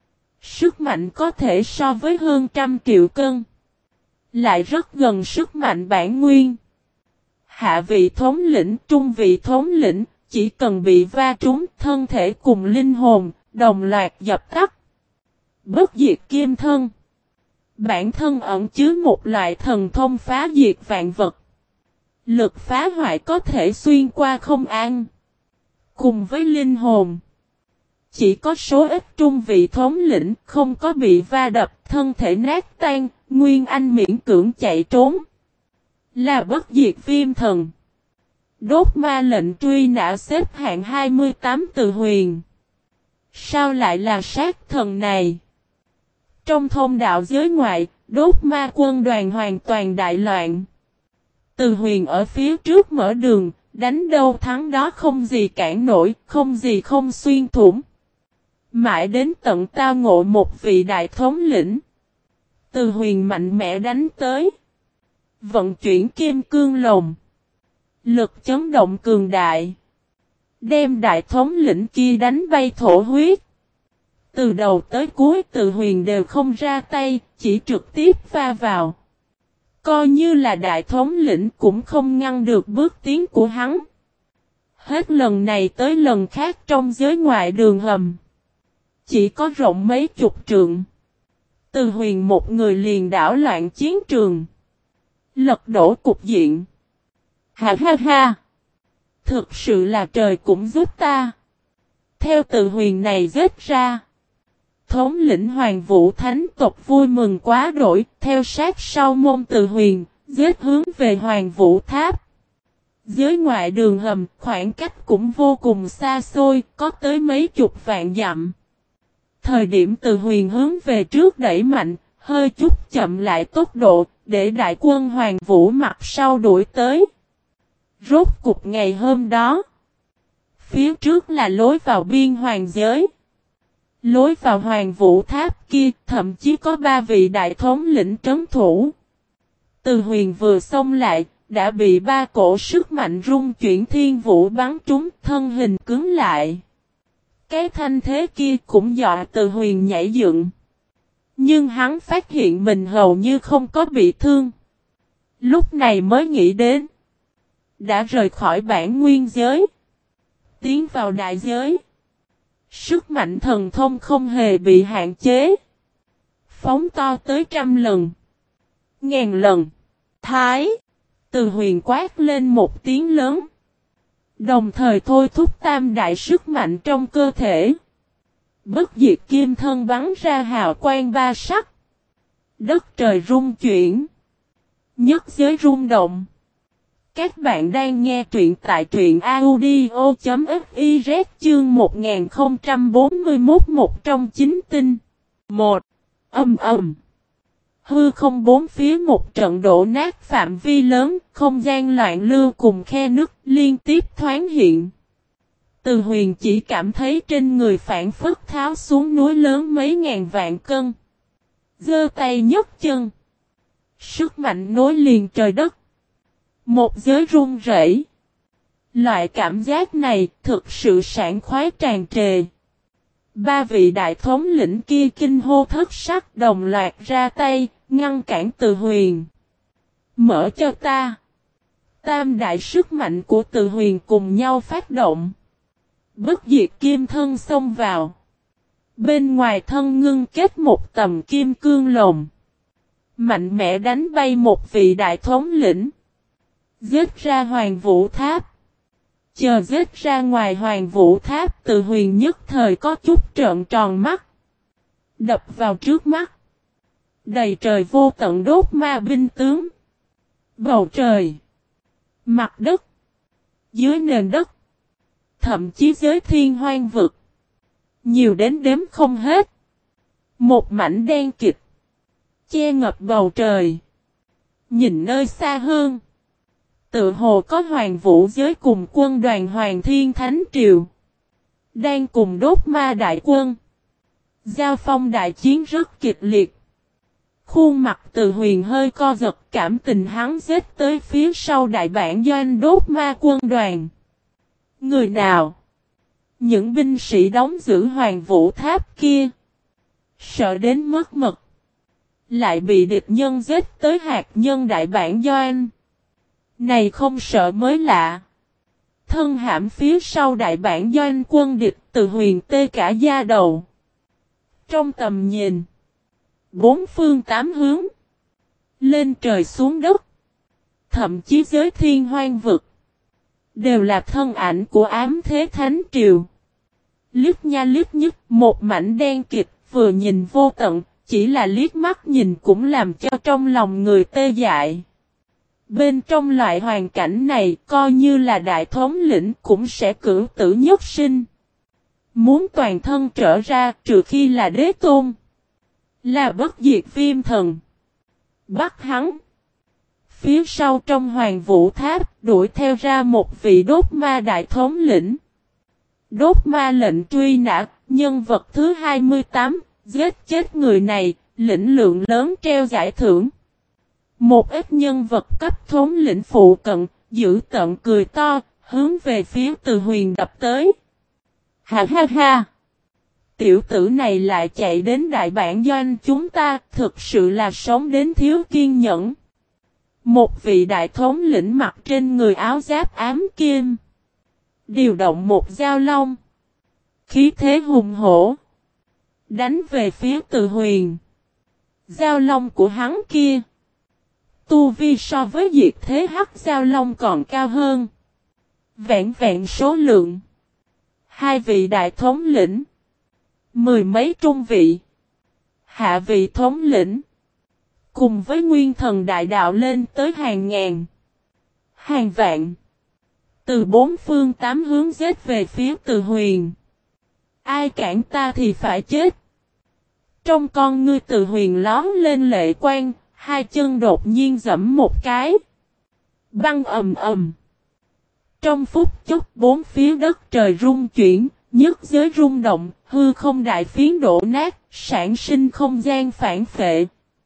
Sức mạnh có thể so với hơn trăm triệu cân. Lại rất gần sức mạnh bản nguyên. Hạ vị thống lĩnh, trung vị thống lĩnh, chỉ cần bị va trúng thân thể cùng linh hồn, đồng loạt dập tắt. Bất diệt kim thân. Bản thân ẩn chứa một loại thần thông phá diệt vạn vật. Lực phá hoại có thể xuyên qua không an. Cùng với linh hồn, Chỉ có số ít trung vị thống lĩnh không có bị va đập, thân thể nát tan, Nguyên Anh miễn cưỡng chạy trốn. Là bất diệt viêm thần. Đốt ma lệnh truy nã xếp hạng hai mươi tám Từ Huyền. Sao lại là sát thần này? Trong thông đạo giới ngoại, đốt ma quân đoàn hoàn toàn đại loạn. Từ Huyền ở phía trước mở đường, đánh đâu thắng đó, không gì cản nổi, không gì không xuyên thủng. Mãi đến tận tao ngộ một vị đại thống lĩnh. Từ Huyền mạnh mẽ đánh tới. Vận chuyển kim cương lồng. Lực chấn động cường đại. Đem đại thống lĩnh kia đánh bay thổ huyết. Từ đầu tới cuối Từ Huyền đều không ra tay, chỉ trực tiếp va vào. Coi như là đại thống lĩnh cũng không ngăn được bước tiến của hắn. Hết lần này tới lần khác trong giới ngoại đường hầm. Chỉ có rộng mấy chục trượng. Từ Huyền một người liền đảo loạn chiến trường. Lật đổ cục diện. Ha ha ha. Thực sự là trời cũng giúp ta. Theo Từ Huyền này giết ra. Thống lĩnh Hoàng Vũ Thánh tộc vui mừng quá đổi. Theo sát sau môn Từ Huyền. Giết hướng về Hoàng Vũ Tháp. Dưới ngoại đường hầm khoảng cách cũng vô cùng xa xôi. Có tới mấy chục vạn dặm. Thời điểm Từ Huyền hướng về trước đẩy mạnh. Hơi chút chậm lại tốc độ. Để đại quân Hoàng Vũ mặt sau đuổi tới. Rốt cục ngày hôm đó. Phía trước là lối vào biên hoàng giới. Lối vào Hoàng Vũ Tháp kia thậm chí có ba vị đại thống lĩnh trấn thủ. Từ Huyền vừa xông lại, đã bị ba cổ sức mạnh rung chuyển thiên vũ bắn trúng, thân hình cứng lại. Cái thanh thế kia cũng dọa Từ Huyền nhảy dựng. Nhưng hắn phát hiện mình hầu như không có bị thương. Lúc này mới nghĩ đến. Đã rời khỏi bản nguyên giới. Tiến vào đại giới. Sức mạnh thần thông không hề bị hạn chế. Phóng to tới trăm lần. Ngàn lần. Thái. Từ Huyền quát lên một tiếng lớn. Đồng thời thôi thúc tam đại sức mạnh trong cơ thể. Bất diệt kim thân bắn ra hào quang ba sắc. Đất trời rung chuyển. Nhất giới rung động. Các bạn đang nghe truyện tại truyện audio chấm fiz chương một nghìn không trăm bốn mươi mốt một trong chín tinh. một. Âm ầm. Hư không bốn phía một trận đổ nát phạm vi lớn, không gian loạn lưu cùng khe nứt liên tiếp thoáng hiện. Từ Huyền chỉ cảm thấy trên người phản phất tháo xuống núi lớn mấy ngàn vạn cân. Giơ tay nhấc chân. Sức mạnh nối liền trời đất. Một giới run rẩy. Loại cảm giác này thực sự sảng khoái tràn trề. Ba vị đại thống lĩnh kia kinh hô thất sắc đồng loạt ra tay, ngăn cản Từ Huyền. Mở cho ta. Tam đại sức mạnh của Từ Huyền cùng nhau phát động. Bất diệt kim thân xông vào. Bên ngoài thân ngưng kết một tầm kim cương lồng. Mạnh mẽ đánh bay một vị đại thống lĩnh. Giết ra Hoàng Vũ Tháp. Chờ giết ra ngoài Hoàng Vũ Tháp Từ Huyền nhất thời có chút trợn tròn mắt. Đập vào trước mắt. Đầy trời vô tận đốt ma binh tướng. Bầu trời. Mặt đất. Dưới nền đất. Thậm chí giới thiên hoang vực. Nhiều đến đếm không hết. Một mảnh đen kịt. Che ngập bầu trời. Nhìn nơi xa hơn. Tự hồ có Hoàng Vũ giới cùng quân đoàn Hoàng Thiên Thánh Triều. Đang cùng đốt ma đại quân. Giao phong đại chiến rất kịch liệt. Khuôn mặt Từ Huyền hơi co giật, cảm tình hắn giết tới phía sau đại bản doanh đốt ma quân đoàn. Người nào? Những binh sĩ đóng giữ Hoàng Vũ Tháp kia. Sợ đến mất mật. Lại bị địch nhân giết tới hạt nhân đại bản doanh. Này không sợ mới lạ. Thân hãm phía sau đại bản doanh quân địch Từ Huyền tê cả da đầu. Trong tầm nhìn. Bốn phương tám hướng. Lên trời xuống đất. Thậm chí giới thiên hoang vực. Đều là thân ảnh của ám thế thánh triều. Liếc nha liếc nhức, một mảnh đen kịt, vừa nhìn vô tận, chỉ là liếc mắt nhìn cũng làm cho trong lòng người tê dại. Bên trong loại hoàn cảnh này, coi như là đại thống lĩnh cũng sẽ cửu tử nhất sinh. Muốn toàn thân trở ra, trừ khi là đế tôn, là bất diệt viêm thần. Bắt hắn. Phía sau trong hoàng vũ tháp, đuổi theo ra một vị đốt ma đại thống lĩnh. Đốt ma lệnh truy nã, nhân vật thứ hai mươi tám, giết chết người này, lĩnh lượng lớn treo giải thưởng. Một ít nhân vật cấp thống lĩnh phụ cận, giữ tận cười to, hướng về phía Từ Huyền đập tới. Ha ha ha! Tiểu tử này lại chạy đến đại bản doanh chúng ta, thực sự là sống đến thiếu kiên nhẫn. Một vị đại thống lĩnh mặc trên người áo giáp ám kim. Điều động một dao long. Khí thế hùng hổ. Đánh về phía Từ Huyền. Dao long của hắn kia. Tu vi so với diệt thế hắc dao long còn cao hơn. Vẹn vẹn số lượng. Hai vị đại thống lĩnh. Mười mấy trung vị. Hạ vị thống lĩnh. Cùng với nguyên thần đại đạo lên tới hàng ngàn. Hàng vạn. Từ bốn phương tám hướng giết về phía Từ Huyền. Ai cản ta thì phải chết. Trong con ngươi Từ Huyền lón lên lệ quang. Hai chân đột nhiên giẫm một cái. Băng ầm ầm. Trong phút chốc bốn phía đất trời rung chuyển. Nhất giới rung động. Hư không đại phiến đổ nát. Sản sinh không gian phản phệ.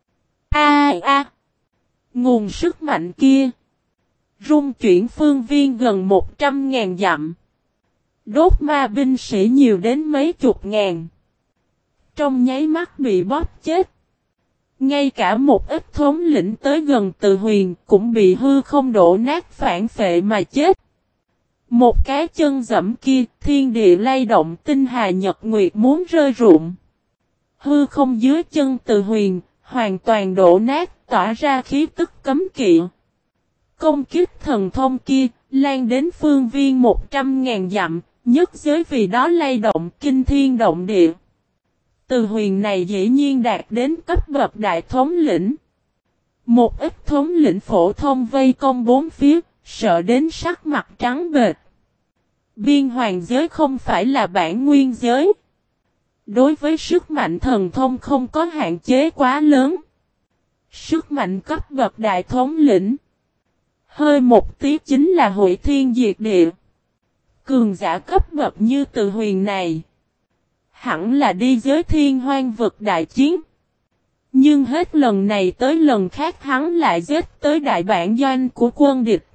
A a. Nguồn sức mạnh kia. Rung chuyển phương viên gần một trăm ngàn dặm. Đốt ma binh sĩ nhiều đến mấy chục ngàn. Trong nháy mắt bị bóp chết. Ngay cả một ít thống lĩnh tới gần Từ Huyền cũng bị hư không đổ nát phản phệ mà chết. Một cái chân dẫm kia, thiên địa lay động, tinh hà nhật nguyệt muốn rơi rụng. Hư không dưới chân Từ Huyền, hoàn toàn đổ nát, tỏa ra khí tức cấm kỵ. Công kích thần thông kia, lan đến phương viên một trăm ngàn dặm, nhất giới vì đó lay động kinh thiên động địa. Từ Huyền này dĩ nhiên đạt đến cấp bậc đại thống lĩnh. Một ít thống lĩnh phổ thông vây công bốn phía, sợ đến sắc mặt trắng bệch. Biên hoàng giới không phải là bản nguyên giới. Đối với sức mạnh thần thông không có hạn chế quá lớn. Sức mạnh cấp bậc đại thống lĩnh. Hơi một tí chính là hủy thiên diệt địa. Cường giả cấp bậc như Từ Huyền này. Hẳn là đi giới thiên hoang vực đại chiến. Nhưng hết lần này tới lần khác hắn lại giết tới đại bản doanh của quân địch.